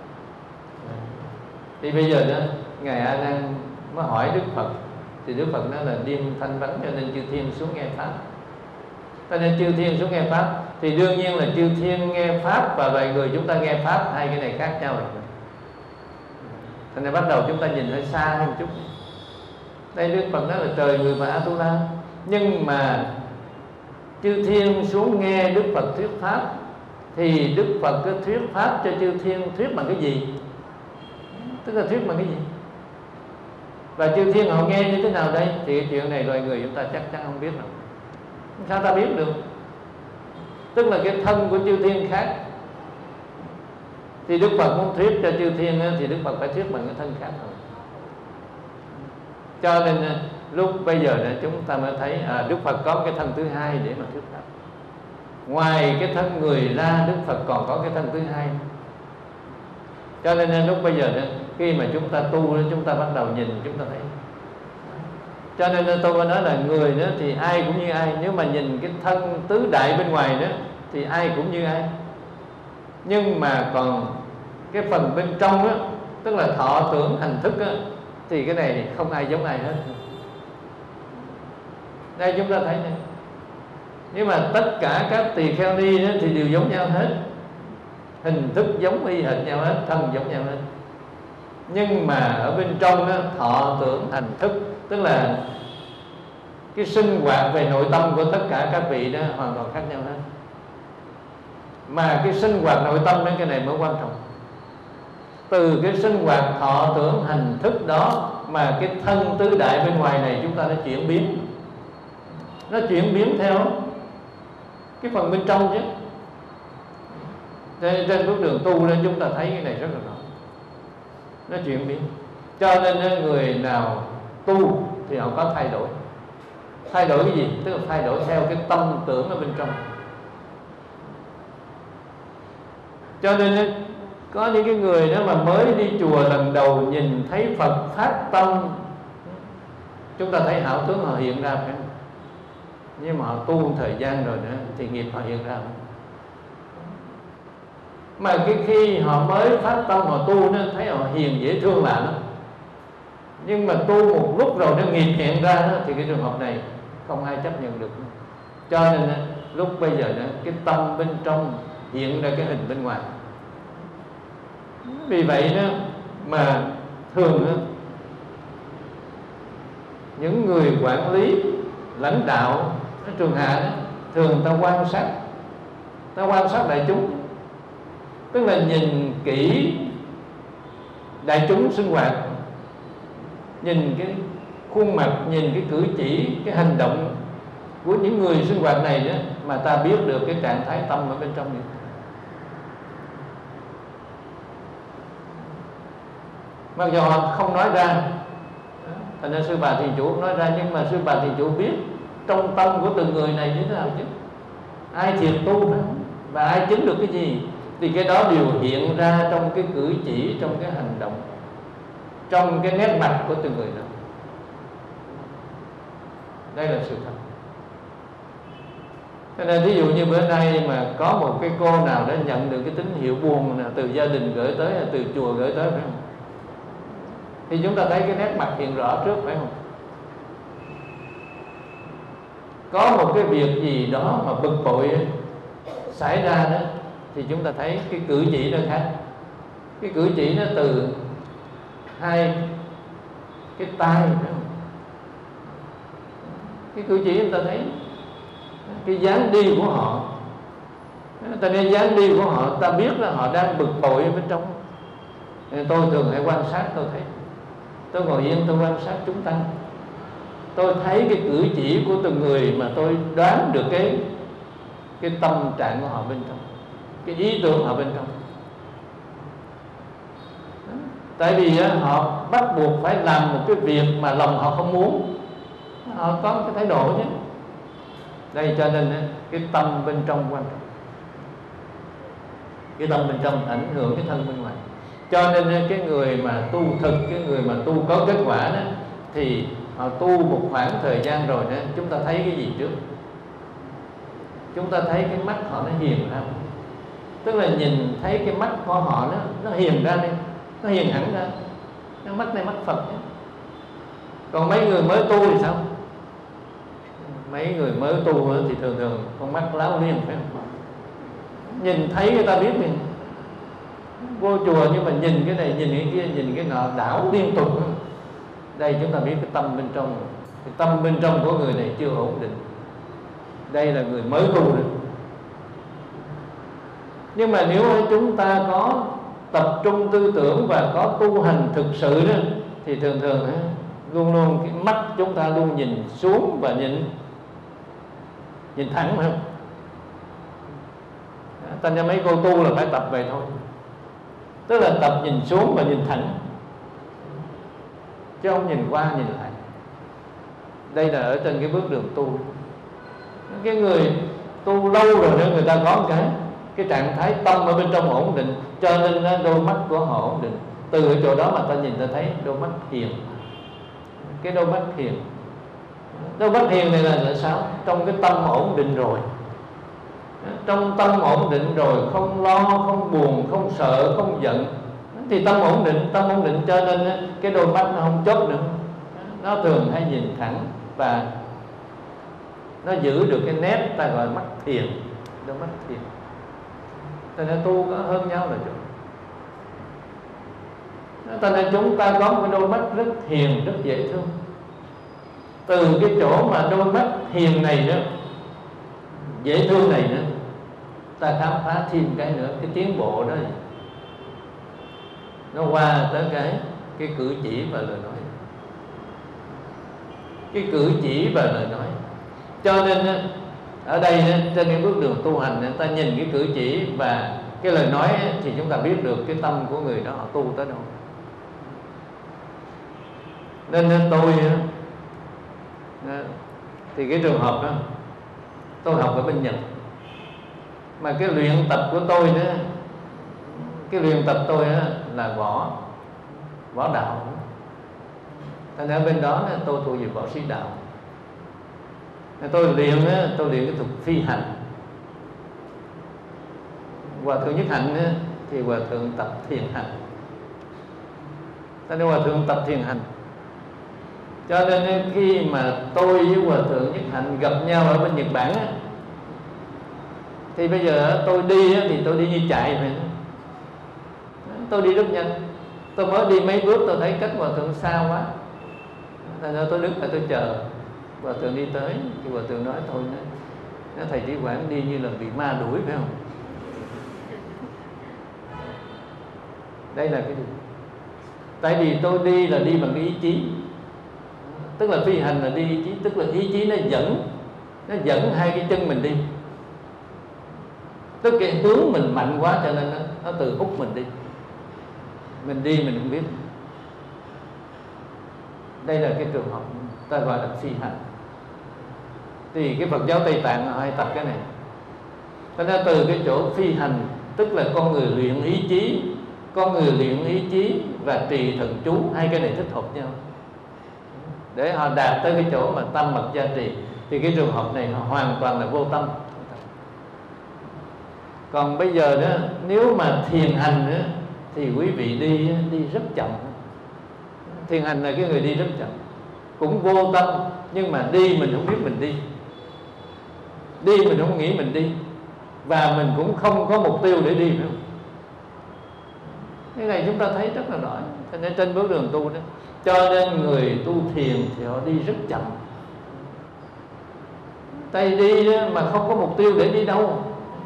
Thì bây giờ đó Ngài A Nan mới hỏi Đức Phật, thì Đức Phật nói là đêm thanh vắng cho nên chư thiên xuống nghe pháp. Cho nên chư thiên xuống nghe pháp, thì đương nhiên là chư thiên nghe pháp và loài người chúng ta nghe pháp, hai cái này khác nhau rồi. Thành ra bắt đầu chúng ta nhìn hơi xa hơn một chút. Đây Đức Phật nói là trời người và Atula. Nhưng mà chư thiên xuống nghe Đức Phật thuyết pháp, thì Đức Phật cứ thuyết pháp cho chư thiên thuyết bằng cái gì? Tức là thuyết bằng cái gì? Và chư thiên họ nghe như thế nào đây? Thì cái chuyện này loài người chúng ta chắc chắn không biết đâu. Sao ta biết được? Tức là cái thân của chư thiên khác. Thì Đức Phật muốn thuyết cho chư thiên thì Đức Phật phải thuyết bằng cái thân khác thôi. Cho nên lúc bây giờ này chúng ta mới thấy à, Đức Phật có cái thân thứ hai để mà thuyết pháp. Ngoài cái thân người ra, Đức Phật còn có cái thân thứ hai. Cho nên lúc bây giờ đó, khi mà chúng ta tu, chúng ta bắt đầu nhìn, chúng ta thấy. Cho nên tôi nói là người đó thì ai cũng như ai. Nếu mà nhìn cái thân tứ đại bên ngoài đó thì ai cũng như ai. Nhưng mà còn cái phần bên trong đó, tức là thọ tưởng hành thức đó, thì cái này không ai giống ai hết. Đây chúng ta thấy này. Nhưng mà tất cả các tỳ kheo ni đó thì đều giống nhau hết. Hình thức giống y hệt nhau hết, thân giống nhau hết. Nhưng mà ở bên trong đó, thọ tưởng hành thức, tức là cái sinh hoạt về nội tâm của tất cả các vị đó hoàn toàn khác nhau hết. Mà cái sinh hoạt nội tâm đó, cái này mới quan trọng. Từ cái sinh hoạt thọ tưởng hành thức đó mà cái thân tứ đại bên ngoài này chúng ta nó chuyển biến. Nó chuyển biến theo cái phần bên trong chứ. Trên, trên bước đường tu nên chúng ta thấy cái này rất là rõ. Nó chuyển biến. Cho nên người nào tu thì họ có thay đổi. Thay đổi cái gì? Tức là thay đổi theo cái tâm tưởng ở bên trong. Cho nên có những cái người đó mà mới đi chùa lần đầu nhìn thấy Phật phát tâm Chúng ta thấy ảo tướng họ hiện ra phải không? Nhưng mà họ tu một thời gian rồi nữa thì nghiệp họ hiện ra không? Mà cái khi họ mới phát tâm họ tu nó thấy họ hiền dễ thương lạ lắm. Nhưng mà tu một lúc rồi nó nghiệp hiện ra đó, thì cái trường hợp này không ai chấp nhận được. Cho nên lúc bây giờ đó, cái tâm bên trong hiện ra cái hình bên ngoài. Vì vậy đó mà thường đó, những người quản lý, lãnh đạo ở trường hạ đó, thường ta quan sát, ta quan sát đại chúng, tức là nhìn kỹ đại chúng sinh hoạt, nhìn cái khuôn mặt, nhìn cái cử chỉ, cái hành động của những người sinh hoạt này đó, mà ta biết được cái trạng thái tâm ở bên trong này. Mặc dù họ không nói ra, thành ra sư bà thiền chủ không nói ra, nhưng mà sư bà thiền chủ biết trong tâm của từng người này như thế nào chứ. Ai thiệt tu đó, và ai chứng được cái gì thì cái đó đều hiện ra trong cái cử chỉ, trong cái hành động, trong cái nét mặt của từng người đó. Đây là sự thật. Cho nên ví dụ như bữa nay mà có một cái cô nào đã nhận được cái tín hiệu buồn nào từ gia đình gửi tới, từ chùa gửi tới, phải không? Thì chúng ta thấy cái nét mặt hiện rõ trước, phải không? Có một cái việc gì đó mà bực bội xảy ra đó, thì chúng ta thấy cái cử chỉ nó khác. Cái cử chỉ nó từ hai cái tai, phải không? Cái cử chỉ chúng ta thấy cái dáng đi của họ, ta nên dáng đi của họ ta biết là họ đang bực bội ở bên trong. Tôi thường hay quan sát, tôi thấy tôi ngồi yên tôi quan sát chúng tăng, tôi thấy cái cử chỉ của từng người mà tôi đoán được cái cái tâm trạng của họ bên trong, cái ý tưởng họ bên trong. Tại vì họ bắt buộc phải làm một cái việc mà lòng họ không muốn, họ có cái thái độ chứ. Đây cho nên cái tâm bên trong quan trọng. Cái tâm bên trong ảnh hưởng cái thân bên ngoài. Cho nên cái người mà tu thực, cái người mà tu có kết quả đó, thì họ tu một khoảng thời gian rồi đó, chúng ta thấy cái gì trước? Chúng ta thấy cái mắt họ nó hiền ra. Tức là nhìn thấy cái mắt của họ nó, nó hiền ra đi, nó hiền hẳn ra. Cái mắt này mắt Phật nhé. Còn mấy người mới tu thì sao? Mấy người mới tu thì thường thường con mắt láo liên, phải không? Nhìn thấy người ta biết mình vô chùa, nhưng mà nhìn cái này, nhìn cái kia, nhìn cái nọ, đảo liên tục. Đây chúng ta biết cái tâm bên trong. Cái tâm bên trong của người này chưa ổn định. Đây là người mới tu được. Nhưng mà nếu chúng ta có tập trung tư tưởng và có tu hành thực sự đó, thì thường thường luôn luôn cái mắt chúng ta luôn nhìn xuống và nhìn nhìn thẳng, phải không? Thành ra mấy cô tu là phải tập vậy thôi. Tức là tập nhìn xuống và nhìn thẳng, chứ không nhìn qua nhìn lại. Đây là ở trên cái bước đường tu. Cái người tu lâu rồi nữa, người ta có một cái cái trạng thái tâm ở bên trong ổn định, cho nên đôi mắt của họ ổn định. Từ ở chỗ đó mà ta nhìn ta thấy đôi mắt hiền. Cái đôi mắt hiền, đôi mắt hiền này là, là sao? Trong cái tâm ổn định rồi, trong tâm ổn định rồi, không lo, không buồn, không sợ, không giận, thì tâm ổn định. Tâm ổn định cho nên cái đôi mắt nó không chớp nữa, nó thường hay nhìn thẳng và nó giữ được cái nét ta gọi mắt thiền, đôi mắt thiền. Cho nên tu có hơn nhau là chỗ. Cho nên chúng ta có một cái đôi mắt rất hiền, rất dễ thương. Từ cái chỗ mà đôi mắt hiền này đó, dễ thương này nữa, ta khám phá thêm cái nữa, cái tiến bộ đó nó qua tới cái cái cử chỉ và lời nói. Cái cử chỉ và lời nói. Cho nên ở đây trên cái bước đường tu hành, ta nhìn cái cử chỉ và cái lời nói thì chúng ta biết được cái tâm của người đó họ tu tới đâu. Nên tôi thì cái trường hợp đó, tôi học ở bên Nhật, mà cái luyện tập của tôi đó, cái luyện tập tôi đó là võ võ đạo. Thành ở bên đó tôi thuộc về võ sĩ đạo. Tôi luyện tôi luyện cái thuật phi hành. Hòa thượng Nhất Hạnh thì hòa thượng tập thiền hành. Cho nên hòa thượng tập thiền hành. Cho nên khi mà tôi với hòa thượng Nhất Hạnh gặp nhau ở bên Nhật Bản á, thì bây giờ tôi đi á, thì tôi đi như chạy vậy. Tôi đi rất nhanh. Tôi mới đi mấy bước tôi thấy cách hòa thượng xa quá. Thành ra tôi đứng lại tôi chờ hòa thượng đi tới. Thì hòa thượng nói thôi nói, nói thầy Trí Quảng đi như là bị ma đuổi phải không? Đây là cái gì? Tại vì tôi đi là đi bằng cái ý chí. Tức là phi hành là đi ý chí. Tức là ý chí nó dẫn Nó dẫn hai cái chân mình đi. Tức cái hướng mình mạnh quá cho nên nó, nó tự hút mình đi. Mình đi mình không biết. Đây là cái trường hợp ta gọi là phi hành. Thì cái Phật giáo Tây Tạng họ hay tập cái này. Cho nên từ cái chỗ phi hành, tức là con người luyện ý chí, con người luyện ý chí và trì thần chú, hai cái này thích hợp nhau để họ đạt tới cái chỗ mà tâm mật gia trì. Thì cái trường hợp này họ hoàn toàn là vô tâm. Còn bây giờ đó, nếu mà thiền hành đó, thì quý vị đi đi rất chậm. Thiền hành là cái người đi rất chậm, cũng vô tâm, nhưng mà đi mình không biết mình đi. Đi mình không nghĩ mình đi. Và mình cũng không có mục tiêu để đi, phải không? Cái này chúng ta thấy rất là rõ. Cho nên trên bước đường tu đó, cho nên người tu thiền thì họ đi rất chậm. Tay đi đó mà không có mục tiêu để đi đâu.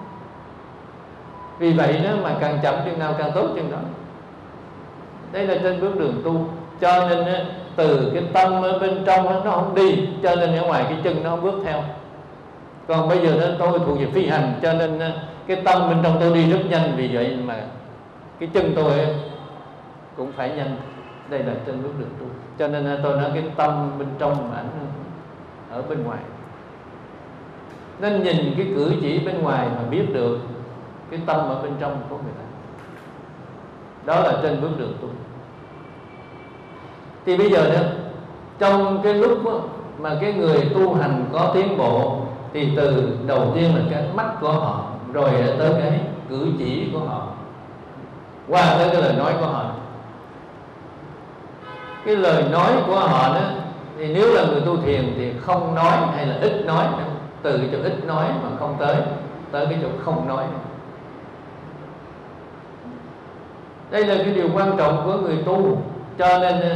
Vì vậy đó mà càng chậm chừng nào càng tốt chừng đó. Đây là trên bước đường tu. Cho nên đó, từ cái tâm ở bên trong đó, nó không đi, cho nên ở ngoài cái chân nó không bước theo. Còn bây giờ đó, tôi thuộc về phi hành, cho nên cái tâm bên trong tôi đi rất nhanh. Vì vậy mà cái chân tôi cũng phải nhanh. Đây là trên bước đường tu. Cho nên tôi nói cái tâm bên trong mà ảnh ở bên ngoài. Nên nhìn cái cử chỉ bên ngoài mà biết được cái tâm ở bên trong của người ta. Đó là trên bước đường tu. Thì bây giờ đó, trong cái lúc đó, mà cái người tu hành có tiến bộ, thì từ đầu tiên là cái mắt của họ, rồi tới cái cử chỉ của họ, qua tới cái lời nói của họ. Cái lời nói của họ đó, thì nếu là người tu thiền thì không nói hay là ít nói. Từ cái chỗ ít nói mà không tới tới cái chỗ không nói. Đây là cái điều quan trọng của người tu. Cho nên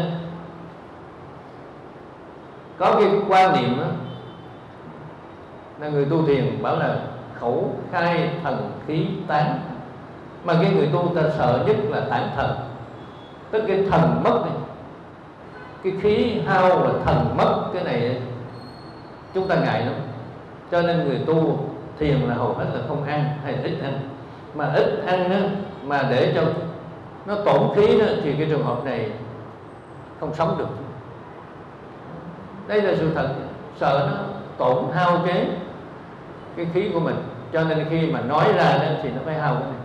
có cái quan niệm đó, là người tu thiền bảo là khẩu khai thần khí tán. Mà cái người tu ta sợ nhất là tán thần. Tức cái thần mất này, cái khí hao và thần mất. Cái này chúng ta ngại lắm. Cho nên người tu thiền là hầu hết là không ăn hay là ít ăn. Mà ít ăn đó, mà để cho nó tổn khí đó, thì cái trường hợp này không sống được. Đây là sự thật. Sợ nó tổn hao cái cái khí của mình. Cho nên khi mà nói ra đó, thì nó phải hao cái này.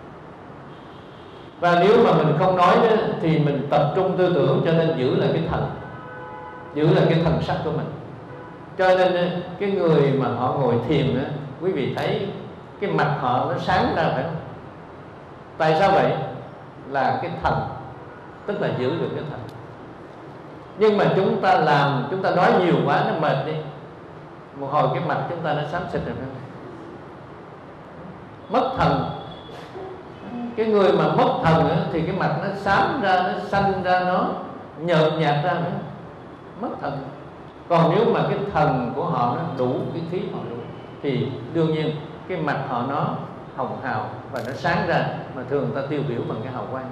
Và nếu mà mình không nói đó, thì mình tập trung tư tưởng, cho nên giữ lại cái thần, giữ lại cái thần sắc của mình. Cho nên cái người mà họ ngồi thiền đó, quý vị thấy cái mặt họ nó sáng ra, phải không? Tại sao vậy? Là cái thần, tức là giữ được cái thần. Nhưng mà chúng ta làm, chúng ta nói nhiều quá nó mệt đi, một hồi cái mặt chúng ta nó xám xịt rồi, phải không? Mất thần. Cái người mà mất thần đó, thì cái mặt nó xám ra, nó xanh ra, nó nhợt nhạt ra, phải không? Mất thần. Còn nếu mà cái thần của họ nó đủ, cái khí họ đủ, thì đương nhiên cái mặt họ nó hồng hào và nó sáng ra. Mà thường người ta tiêu biểu bằng cái hào quang.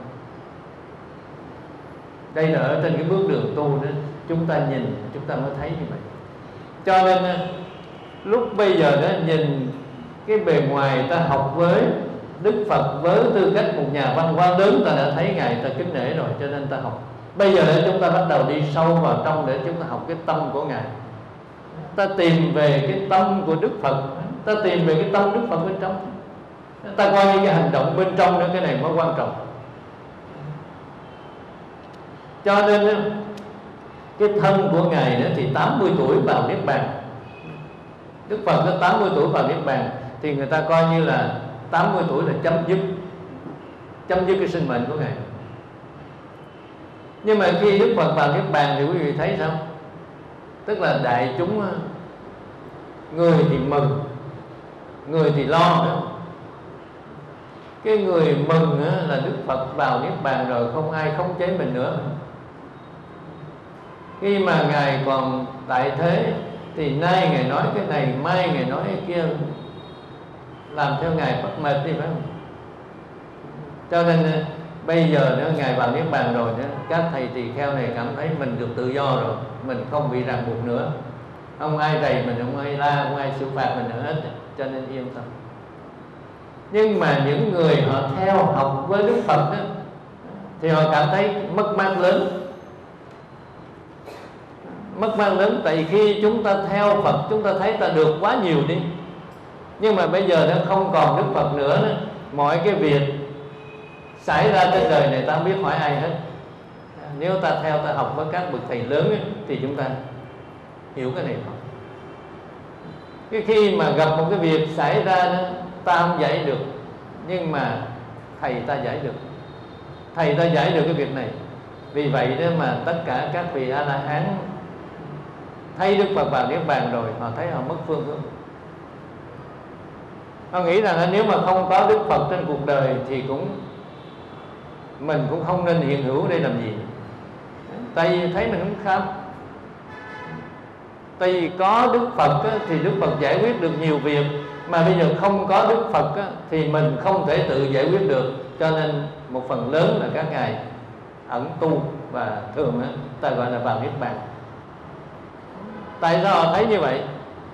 Đây là ở trên cái bước đường tu đó, chúng ta nhìn chúng ta mới thấy như vậy. Cho nên lúc bây giờ đó, nhìn cái bề ngoài ta học với Đức Phật với tư cách một nhà văn hóa lớn, ta đã thấy Ngài ta kính nể rồi, cho nên ta học. Bây giờ để chúng ta bắt đầu đi sâu vào trong để chúng ta học cái tâm của Ngài. Ta tìm về cái tâm của Đức Phật, ta tìm về cái tâm Đức Phật bên trong. Ta coi như cái hành động bên trong nữa, cái này mới quan trọng. Cho nên cái thân của ngài đó thì tám mươi tuổi vào niết bàn. Đức Phật có tám mươi tuổi vào niết bàn thì người ta coi như là tám mươi tuổi là chấm dứt chấm dứt cái sinh mệnh của ngài. Nhưng mà khi Đức Phật vào niết bàn thì quý vị thấy sao? Tức là đại chúng, người thì mừng, người thì lo nữa. Cái người mừng là Đức Phật vào niết bàn rồi, không ai khống chế mình nữa. Khi mà ngài còn tại thế thì nay ngài nói cái này, mai ngài nói cái kia, làm theo ngài bắt mệt đi, phải không? Cho nên bây giờ nữa ngài vào niết bàn rồi nữa, các thầy tỳ kheo này cảm thấy mình được tự do rồi, mình không bị ràng buộc nữa, không ai rầy mình, không ai la, không ai xử phạt mình nữa hết, cho nên yên tâm. Nhưng mà những người họ theo học với Đức Phật đó, thì họ cảm thấy mất mát lớn. Mất mát lớn tại vì khi chúng ta theo Phật, chúng ta thấy ta được quá nhiều đi. Nhưng mà bây giờ nó không còn Đức Phật nữa đó. Mọi cái việc xảy ra trên đời này ta không biết hỏi ai hết. Nếu ta theo, ta học với các bậc thầy lớn ấy, thì chúng ta hiểu cái này không? Cái khi mà gặp một cái việc xảy ra đó, ta không giải được, nhưng mà thầy ta giải được. Thầy ta giải được cái việc này. Vì vậy đó mà tất cả các vị A-la-hán thấy Đức Phật vào niết bàn rồi, họ thấy họ mất phương hướng. Họ nghĩ rằng là nếu mà không có Đức Phật trên cuộc đời thì cũng mình cũng không nên hiện hữu đây làm gì. Tại vì thấy mình không kham. Tại vì có Đức Phật á, thì Đức Phật giải quyết được nhiều việc. Mà bây giờ không có Đức Phật á, thì mình không thể tự giải quyết được. Cho nên một phần lớn là các ngài ẩn tu, và thường á, ta gọi là vào niết bàn. Tại sao họ thấy như vậy?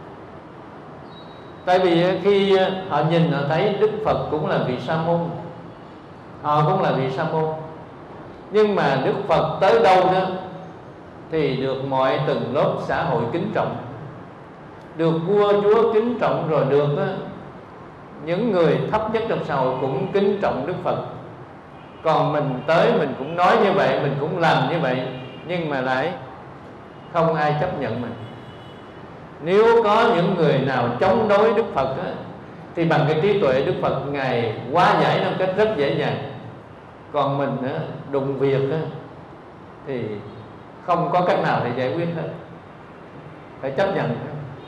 Tại vì khi họ nhìn, họ thấy Đức Phật cũng là vị sa môn, họ cũng là vị sa môn. Nhưng mà Đức Phật tới đâu đó thì được mọi tầng lớp xã hội kính trọng, được vua chúa kính trọng, rồi được đó, những người thấp nhất trong xã hội cũng kính trọng Đức Phật. Còn mình tới mình cũng nói như vậy, mình cũng làm như vậy, nhưng mà lại không ai chấp nhận mình. Nếu có những người nào chống đối Đức Phật á, thì bằng cái trí tuệ Đức Phật ngài hóa giải nó một cách rất dễ dàng. Còn mình á, đụng việc á, thì không có cách nào để giải quyết hết, phải chấp nhận.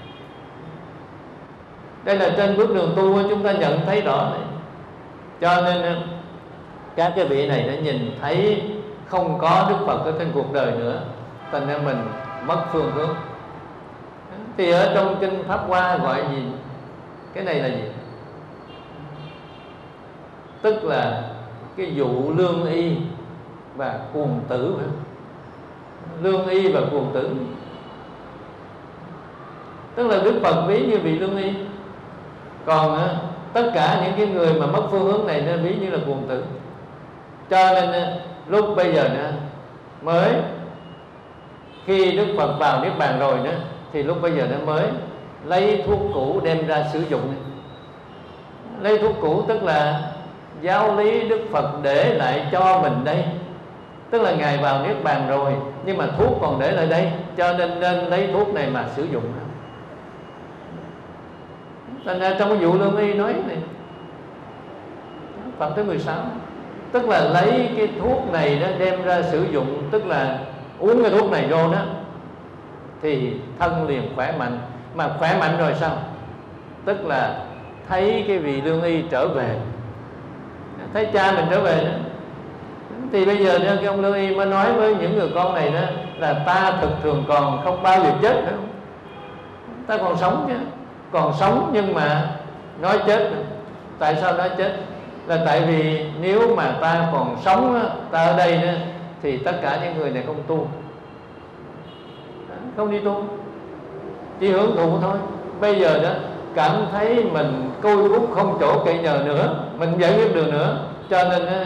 Đây là trên bước đường tu chúng ta nhận thấy rõ này. Cho nên các cái vị này đã nhìn thấy không có Đức Phật ở trên cuộc đời nữa, thành ra mình mất phương hướng. Thì ở trong kinh Pháp Hoa gọi gì? Cái này là gì? Tức là cái vụ lương y và cuồng tử. Lương y và cuồng tử, tức là Đức Phật ví như vị lương y, còn tất cả những cái người mà mất phương hướng này nên ví như là cuồng tử. Cho nên lúc bây giờ nữa mới, khi Đức Phật vào niết bàn rồi nữa, thì lúc bây giờ nó mới lấy thuốc cũ đem ra sử dụng. Lấy thuốc cũ tức là giáo lý Đức Phật để lại cho mình đây. Tức là ngài vào niết bàn rồi, nhưng mà thuốc còn để lại đây, cho nên nên lấy thuốc này mà sử dụng. Thành ra trong cái vụ lương y nói này, Phật thứ mười sáu, tức là lấy cái thuốc này đó đem ra sử dụng, tức là uống cái thuốc này vô đó thì thân liền khỏe mạnh. Mà khỏe mạnh rồi sao? Tức là thấy cái vị lương y trở về, thấy cha mình trở về đó. Thì bây giờ cái ông lương y mới nói với những người con này đó là ta thực thường còn không bao giờ chết nữa. Ta còn sống chứ, còn sống nhưng mà nói chết. Tại sao nói chết? Là tại vì nếu mà ta còn sống, ta ở đây đó, thì tất cả những người này không tu, không đi tu, chỉ hưởng thụ thôi. Bây giờ đó cảm thấy mình côi cút không chỗ cậy nhờ nữa, mình giải quyết được nữa, cho nên đó,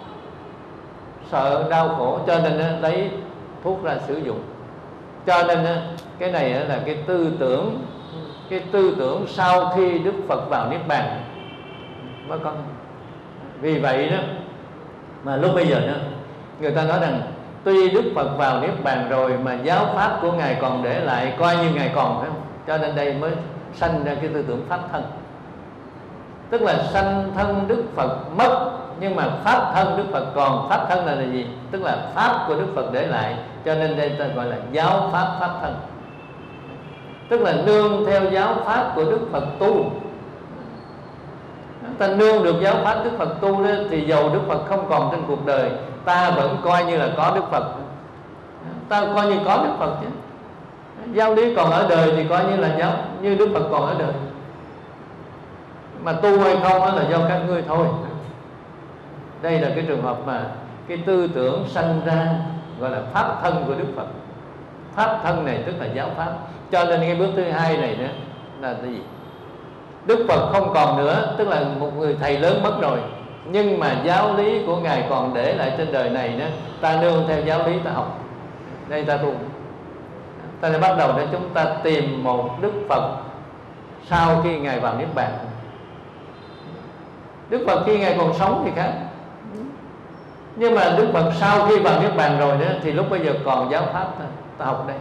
sợ đau khổ, cho nên đó, lấy thuốc ra sử dụng. Cho nên đó, cái này đó là cái tư tưởng, cái tư tưởng sau khi Đức Phật vào niết bàn mới có. Vì vậy đó mà lúc bây giờ đó người ta nói rằng tuy Đức Phật vào Niết Bàn rồi mà giáo pháp của Ngài còn để lại, coi như Ngài còn, phải không? Cho nên đây mới sanh ra cái tư tưởng pháp thân. Tức là sanh thân Đức Phật mất, nhưng mà pháp thân Đức Phật còn. Pháp thân là, là gì? Tức là pháp của Đức Phật để lại. Cho nên đây ta gọi là giáo pháp pháp thân. Tức là nương theo giáo pháp của Đức Phật tu. Ta nương được giáo pháp Đức Phật tu đó, thì dầu Đức Phật không còn trên cuộc đời, ta vẫn coi như là có Đức Phật. Ta coi như có Đức Phật chứ. Giáo lý còn ở đời thì coi như là giáo như Đức Phật còn ở đời. Mà tu hay không đó là do các ngươi thôi. Đây là cái trường hợp mà cái tư tưởng sanh ra gọi là pháp thân của Đức Phật. Pháp thân này tức là giáo pháp. Cho nên cái bước thứ hai này nữa là cái gì? Đức Phật không còn nữa, tức là một người thầy lớn mất rồi, nhưng mà giáo lý của Ngài còn để lại trên đời này nữa. Ta nương theo giáo lý ta học. Đây ta tu. Ta sẽ bắt đầu để chúng ta tìm một Đức Phật sau khi Ngài vào Niết Bàn. Đức Phật khi Ngài còn sống thì khác, nhưng mà Đức Phật sau khi vào Niết Bàn rồi nữa, thì lúc bây giờ còn giáo pháp ta, ta học đây.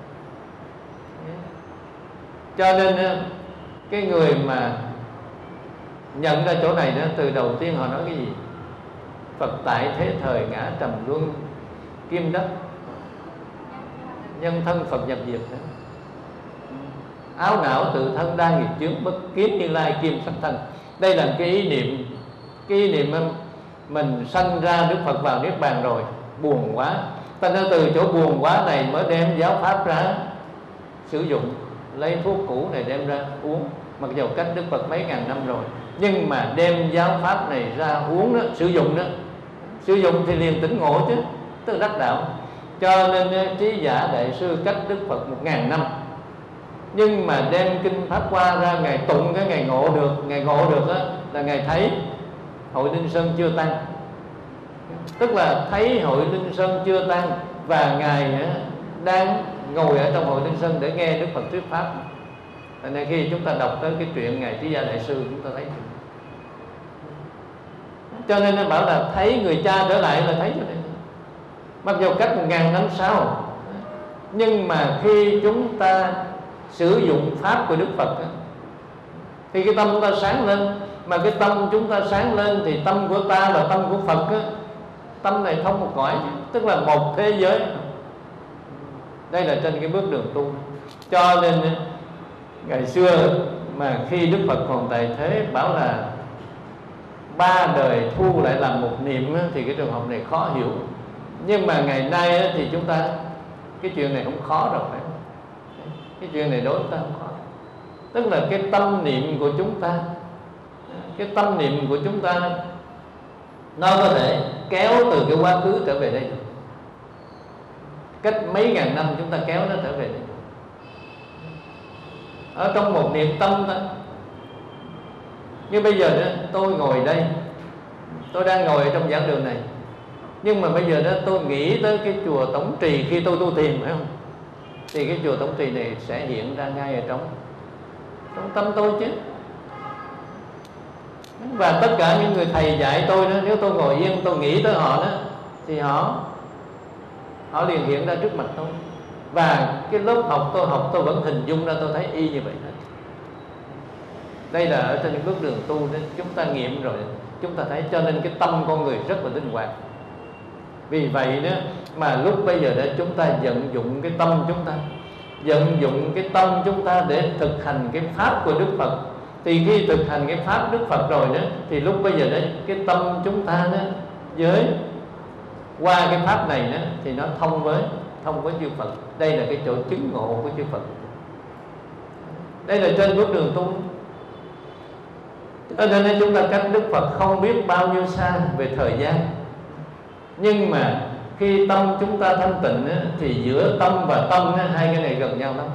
Cho nên cái người mà nhận ra chỗ này đó, từ đầu tiên họ nói cái gì? Phật tại thế thời ngã trầm luân kim đất, nhân thân Phật nhập diệt đó. Áo não tự thân đa nghiệp chướng, bất kiến như lai kim sắc thân. Đây là cái ý niệm. Cái ý niệm mình sanh ra Đức Phật vào Niết Bàn rồi, buồn quá. Ta nói từ chỗ buồn quá này mới đem giáo pháp ra sử dụng. Lấy thuốc cũ này đem ra uống. Mặc dù cách Đức Phật mấy ngàn năm rồi, nhưng mà đem giáo pháp này ra uống đó, sử dụng đó. Sử dụng thì liền tỉnh ngộ chứ, tức là đắc đạo. Cho nên trí giả đại sư cách Đức Phật một ngàn năm, nhưng mà đem kinh Pháp Hoa ra, Ngài tụng cái Ngài ngộ được. Ngài ngộ được đó, là Ngài thấy hội Linh Sơn chưa tan. Tức là thấy hội Linh Sơn chưa tan, và Ngài đang ngồi ở trong hội Linh Sơn để nghe Đức Phật thuyết pháp. Nên khi chúng ta đọc tới cái chuyện Ngài Trí Giả Đại Sư, chúng ta thấy. Cho nên nó bảo là thấy người cha trở lại là thấy cho nên. Mặc dù cách một ngàn năm sau, nhưng mà khi chúng ta sử dụng pháp của Đức Phật thì cái tâm chúng ta sáng lên. Mà cái tâm chúng ta sáng lên thì tâm của ta là tâm của Phật á. Tâm này thông một cõi, tức là một thế giới. Đây là trên cái bước đường tu. Cho nên ngày xưa mà khi Đức Phật còn tại thế bảo là ba đời thu lại làm một niệm, thì cái trường hợp này khó hiểu. Nhưng mà ngày nay thì chúng ta cái chuyện này không khó rồi. Cái chuyện này đối với ta không khó. Tức là cái tâm niệm của chúng ta, cái tâm niệm của chúng ta nó có thể kéo từ cái quá khứ trở về đây. Cách mấy ngàn năm chúng ta kéo nó trở về đây. Ở trong một niệm tâm đó. Như bây giờ đó, tôi ngồi đây, tôi đang ngồi ở trong giảng đường này, nhưng mà bây giờ đó tôi nghĩ tới cái chùa Tổng Trì khi tôi tu thiền, phải không? Thì cái chùa Tổng Trì này sẽ hiện ra ngay ở trong trong tâm tôi chứ. Và tất cả những người thầy dạy tôi đó, nếu tôi ngồi yên tôi nghĩ tới họ đó, thì họ họ liền hiện ra trước mặt tôi. Và cái lớp học tôi học tôi vẫn hình dung ra, tôi thấy y như vậy. Đây là ở trên bước đường tu đó, chúng ta nghiệm rồi, chúng ta thấy. Cho nên cái tâm con người rất là linh hoạt. Vì vậy đó mà lúc bây giờ để chúng ta vận dụng cái tâm chúng ta, vận dụng cái tâm chúng ta để thực hành cái pháp của Đức Phật. Thì khi thực hành cái pháp Đức Phật rồi đó, thì lúc bây giờ đấy cái tâm chúng ta đó, với qua cái pháp này đó, thì nó thông với thông với chư Phật. Đây là cái chỗ chứng ngộ của chư Phật. Đây là trên bước đường tu. Cho nên chúng ta cách Đức Phật không biết bao nhiêu xa về thời gian, nhưng mà khi tâm chúng ta thanh tịnh á, thì giữa tâm và tâm á, hai cái này gần nhau lắm.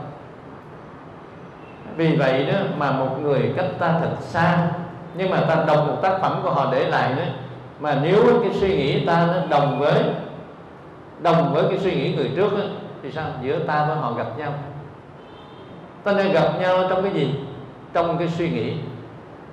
Vì vậy đó mà một người cách ta thật xa, nhưng mà ta đọc một tác phẩm của họ để lại đó, mà nếu cái suy nghĩ ta nó đồng với đồng với cái suy nghĩ người trước đó, thì sao? Giữa ta với họ gặp nhau. Ta nên gặp nhau trong cái gì? Trong cái suy nghĩ.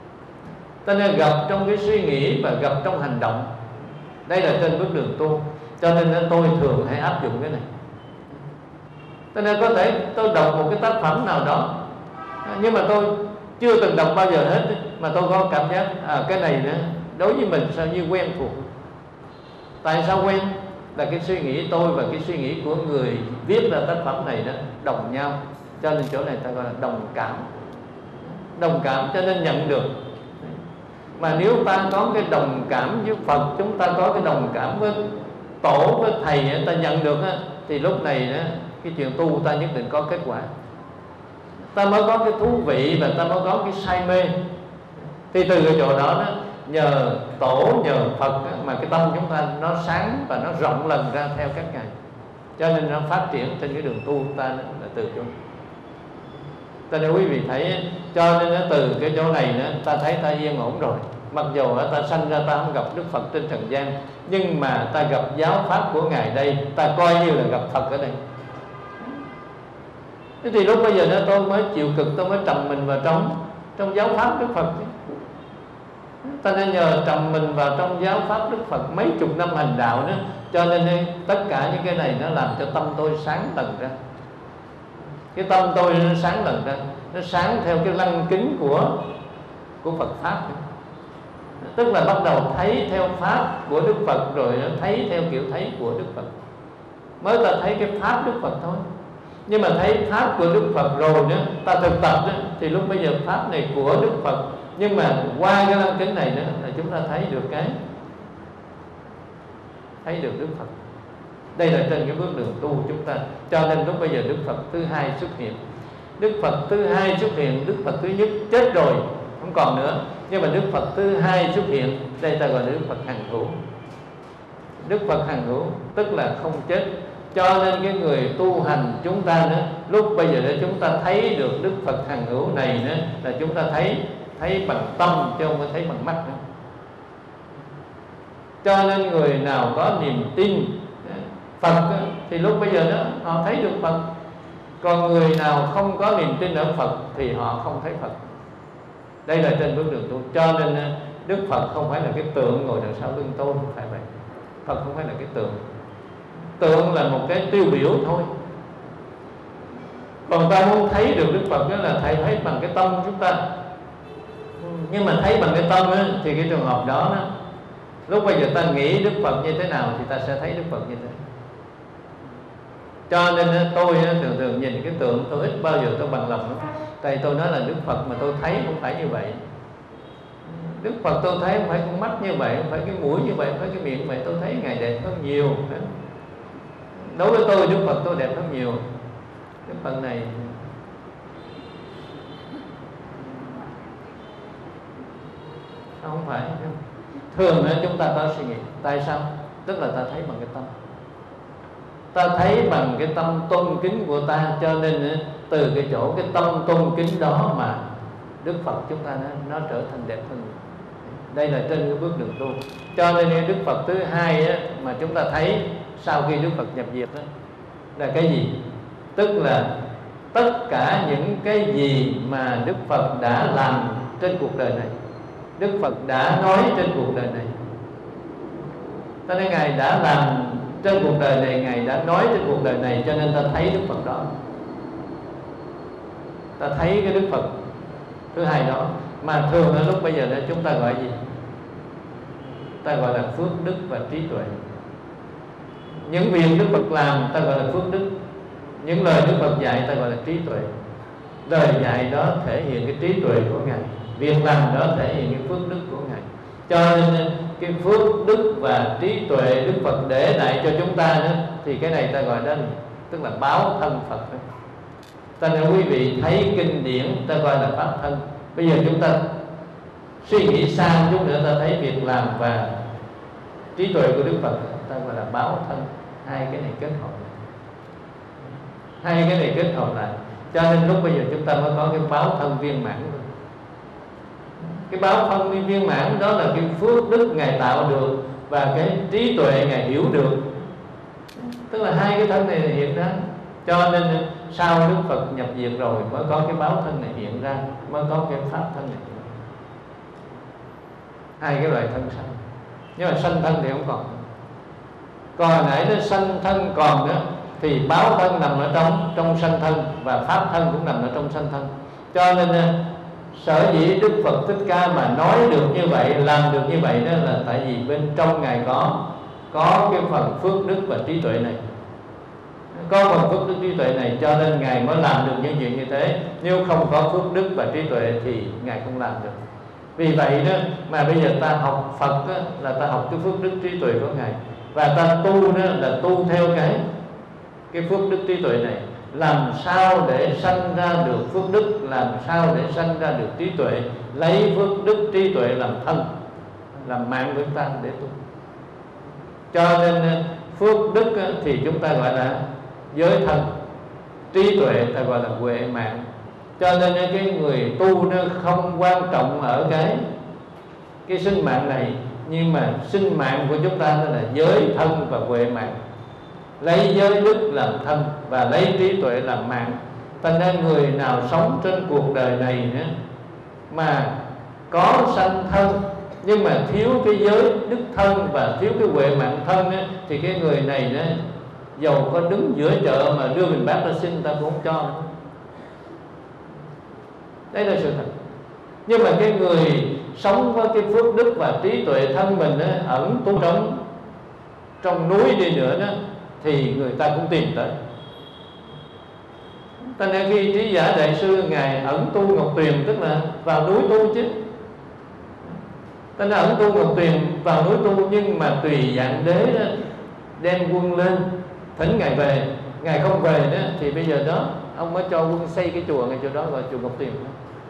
Ta nên gặp trong cái suy nghĩ và gặp trong hành động. Đây là trên bước đường tu. cho nên tôi thường hay áp dụng cái này. Cho nên có thể tôi đọc một cái tác phẩm nào đó, nhưng mà tôi chưa từng đọc bao giờ hết, mà tôi có cảm giác à, cái này nữa đối với mình sao như quen thuộc. Tại sao quen? Là cái suy nghĩ tôi và cái suy nghĩ của người viết ra tác phẩm này đó đồng nhau, cho nên chỗ này ta gọi là đồng cảm. Đồng cảm cho nên nhận được. Mà nếu ta có cái đồng cảm với Phật, chúng ta có cái đồng cảm với tổ, với thầy, ta nhận được thì lúc này đó, cái chuyện tu ta nhất định có kết quả. Ta mới có cái thú vị và ta mới có cái say mê. Thì từ cái chỗ đó, đó nhờ tổ, nhờ Phật mà cái tâm chúng ta nó sáng và nó rộng lần ra theo các ngày, cho nên nó phát triển trên cái đường tu của ta là từ chỗ. Cho nên quý vị thấy, cho nên nó từ cái chỗ này nữa ta thấy ta yên ổn rồi. Mặc dù ta sanh ra ta không gặp Đức Phật trên trần gian, nhưng mà ta gặp giáo pháp của Ngài đây, ta coi như là gặp Phật ở đây. Thế thì lúc bây giờ đó tôi mới chịu cực, tôi mới trầm mình vào trong trong giáo pháp Đức Phật. Ta nên nhờ trầm mình vào trong giáo pháp Đức Phật mấy chục năm hành đạo nữa, cho nên tất cả những cái này nó làm cho tâm tôi sáng lần ra. Cái tâm tôi nó sáng lần ra, nó sáng theo cái lăng kính của của Phật pháp. Tức là bắt đầu thấy theo pháp của Đức Phật, rồi nó thấy theo kiểu thấy của Đức Phật. Mới ta thấy cái pháp Đức Phật thôi, nhưng mà thấy pháp của Đức Phật rồi nữa, ta thực tập đó, thì lúc bây giờ pháp này của Đức Phật, nhưng mà qua cái lăng kính này nữa là chúng ta thấy được cái thấy được Đức Phật. Đây là trên cái bước đường tu của chúng ta. Cho nên lúc bây giờ Đức Phật thứ hai xuất hiện. Đức Phật thứ hai xuất hiện, Đức Phật thứ nhất chết rồi, không còn nữa. Nhưng mà Đức Phật thứ hai xuất hiện, đây ta gọi là Đức Phật hằng hữu. Đức Phật hằng hữu tức là không chết. Cho nên cái người tu hành chúng ta nữa, lúc bây giờ để chúng ta thấy được Đức Phật hằng hữu này nữa, là chúng ta thấy thấy bằng tâm chứ không có thấy bằng mắt nữa. Cho nên người nào có niềm tin Phật thì lúc bây giờ đó họ thấy được Phật. Còn người nào không có niềm tin ở Phật thì họ không thấy Phật. Đây là trên bước đường tu. Cho nên Đức Phật không phải là cái tượng ngồi đằng sau lưng tôi, không phải vậy. Phật không phải là cái tượng. Tượng là một cái tiêu biểu thôi. Còn ta muốn thấy được Đức Phật đó là thầy thấy bằng cái tâm chúng ta. Nhưng mà thấy bằng cái tâm đó, thì cái trường hợp đó, đó lúc bây giờ ta nghĩ Đức Phật như thế nào thì ta sẽ thấy Đức Phật như thế. Cho nên tôi thường thường nhìn cái tượng, tôi ít bao giờ tôi bằng lòng lắm. Tại tôi nói là Đức Phật mà tôi thấy không phải như vậy. Đức Phật tôi thấy không phải con mắt như vậy, không phải cái mũi như vậy, không phải cái miệng như vậy. Tôi thấy Ngài đẹp hơn nhiều. Đối với tôi Đức Phật tôi đẹp hơn nhiều. Đức Phật này không phải. Thường chúng ta có suy nghĩ tại sao? Tức là ta thấy bằng cái tâm. Ta thấy bằng cái tâm tôn kính của ta, cho nên từ cái chỗ cái tâm tôn kính đó mà Đức Phật chúng ta nó, nó trở thành đẹp hơn. Đây là trên cái bước đường tu. Cho nên Đức Phật thứ hai á, mà chúng ta thấy sau khi Đức Phật nhập diệt đó, là cái gì? Tức là tất cả những cái gì mà Đức Phật đã làm trên cuộc đời này, Đức Phật đã nói trên cuộc đời này. Cho nên Ngài đã làm trên cuộc đời này, Ngài đã nói trên cuộc đời này, cho nên ta thấy Đức Phật đó. Ta thấy cái Đức Phật thứ hai đó. Mà thường ở lúc bây giờ đó chúng ta gọi gì? Ta gọi là phước đức và trí tuệ. Những việc Đức Phật làm ta gọi là phước đức. Những lời Đức Phật dạy ta gọi là trí tuệ. Lời dạy đó thể hiện cái trí tuệ của Ngài, việc làm đó thể hiện cái phước đức của Ngài. Cho nên cái phước đức và trí tuệ Đức Phật để lại cho chúng ta nữa, thì cái này ta gọi đó tức là báo thân Phật. Cho nên quý vị thấy kinh điển ta gọi là pháp thân. Bây giờ chúng ta suy nghĩ xa chút nữa, ta thấy việc làm và trí tuệ của Đức Phật ta gọi là báo thân. Hai cái này kết hợp lại. Hai cái này kết hợp lại. Cho nên lúc bây giờ chúng ta mới có cái báo thân viên mãn. Cái báo thân viên mãn đó là cái phước đức Ngài tạo được và cái trí tuệ Ngài hiểu được. Tức là hai cái thân này hiện ra. Cho nên sau Đức Phật nhập diệt rồi mới có cái báo thân này hiện ra, mới có cái pháp thân này hiện ra. Hai cái loại thân sanh. Nhưng mà sanh thân thì không còn. Còn hồi nãy nó sanh thân còn nữa, thì báo thân nằm ở trong trong sanh thân, và pháp thân cũng nằm ở trong sanh thân. Cho nên sở dĩ Đức Phật Thích Ca mà nói được như vậy, làm được như vậy đó, là tại vì bên trong Ngài có có cái phần phước đức và trí tuệ này. Có phần phước đức trí tuệ này cho nên Ngài mới làm được những chuyện như thế. Nếu không có phước đức và trí tuệ thì Ngài không làm được. Vì vậy đó mà bây giờ ta học Phật đó, là ta học cái phước đức trí tuệ của Ngài, và ta tu đó là tu theo cái cái phước đức trí tuệ này. Làm sao để sanh ra được phước đức, làm sao để sanh ra được trí tuệ, lấy phước đức trí tuệ làm thân, làm mạng của chúng ta để tu. Cho nên phước đức thì chúng ta gọi là giới thân, trí tuệ ta gọi là huệ mạng. Cho nên cái người tu nó không quan trọng ở cái cái sinh mạng này, nhưng mà sinh mạng của chúng ta là giới thân và huệ mạng. Lấy giới đức làm thân và lấy trí tuệ làm mạng. Thành ra người nào sống trên cuộc đời này nữa mà có sanh thân nhưng mà thiếu cái giới đức thân và thiếu cái huệ mạng thân ấy, thì cái người này đó, dầu có đứng giữa chợ mà đưa mình bác ra xin ta cũng không cho nữa. Đấy là sự thật. Nhưng mà cái người sống với cái phước đức và trí tuệ thân mình đó, ẩn tu trong trong núi đi nữa đó, thì người ta cũng tìm tới. Cho nên khi Trí Giả Đại Sư Ngài ẩn tu Ngọc Tuyền, tức là vào núi tu chứ. Cho nên ẩn tu Ngọc Tuyền vào núi tu, nhưng mà tùy dạng đế đó, đem quân lên thỉnh Ngài về. Ngài không về đó thì bây giờ đó ông mới cho quân xây cái chùa ngay chỗ đó, gọi chùa Ngọc Tuyền đó.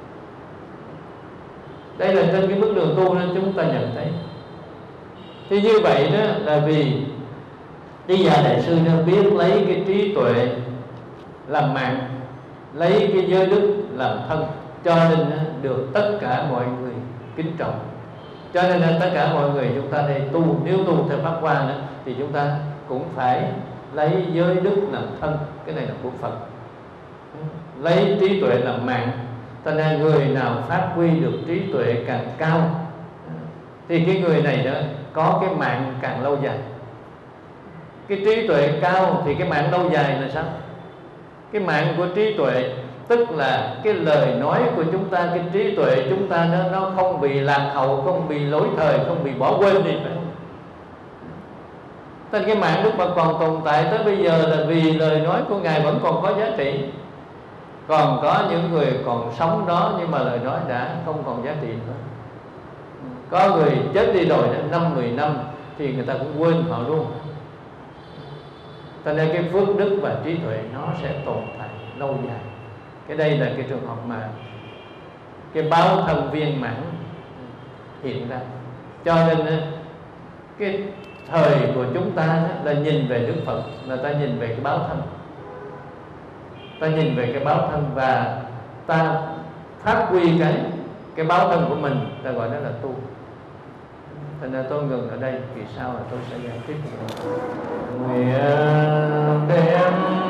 Đây là trên cái bước đường tu nên chúng ta nhận thấy. Thì như vậy đó là vì Trí Giả Đại Sư nó biết lấy cái trí tuệ làm mạng, lấy cái giới đức làm thân, cho nên được tất cả mọi người kính trọng. Cho nên tất cả mọi người chúng ta đây tu, nếu tu theo Pháp Hoa nữa, thì chúng ta cũng phải lấy giới đức làm thân. Cái này là của Phật. Lấy trí tuệ làm mạng. Cho nên người nào phát huy được trí tuệ càng cao thì cái người này đó có cái mạng càng lâu dài. Cái trí tuệ cao thì cái mạng lâu dài là sao? Cái mạng của trí tuệ tức là cái lời nói của chúng ta, cái trí tuệ chúng ta nó, nó không bị lạc hậu, không bị lỗi thời, không bị bỏ quên đi, phải không? Nên cái mạng Đức Phật còn tồn tại tới bây giờ là vì lời nói của Ngài vẫn còn có giá trị. Còn có những người còn sống đó nhưng mà lời nói đã không còn giá trị nữa. Có người chết đi rồi năm mười năm thì người ta cũng quên họ luôn. Cho nên cái phước đức và trí tuệ nó sẽ tồn tại lâu dài. Cái đây là cái trường hợp mà cái báo thân viên mãn hiện ra. Cho nên cái thời của chúng ta là nhìn về Đức Phật, là ta nhìn về cái báo thân, ta nhìn về cái báo thân và ta phát huy cái cái báo thân của mình, ta gọi đó là tu. Thành ra tôi ngừng ở đây, vì sao là tôi sẽ giải thích nguyện đem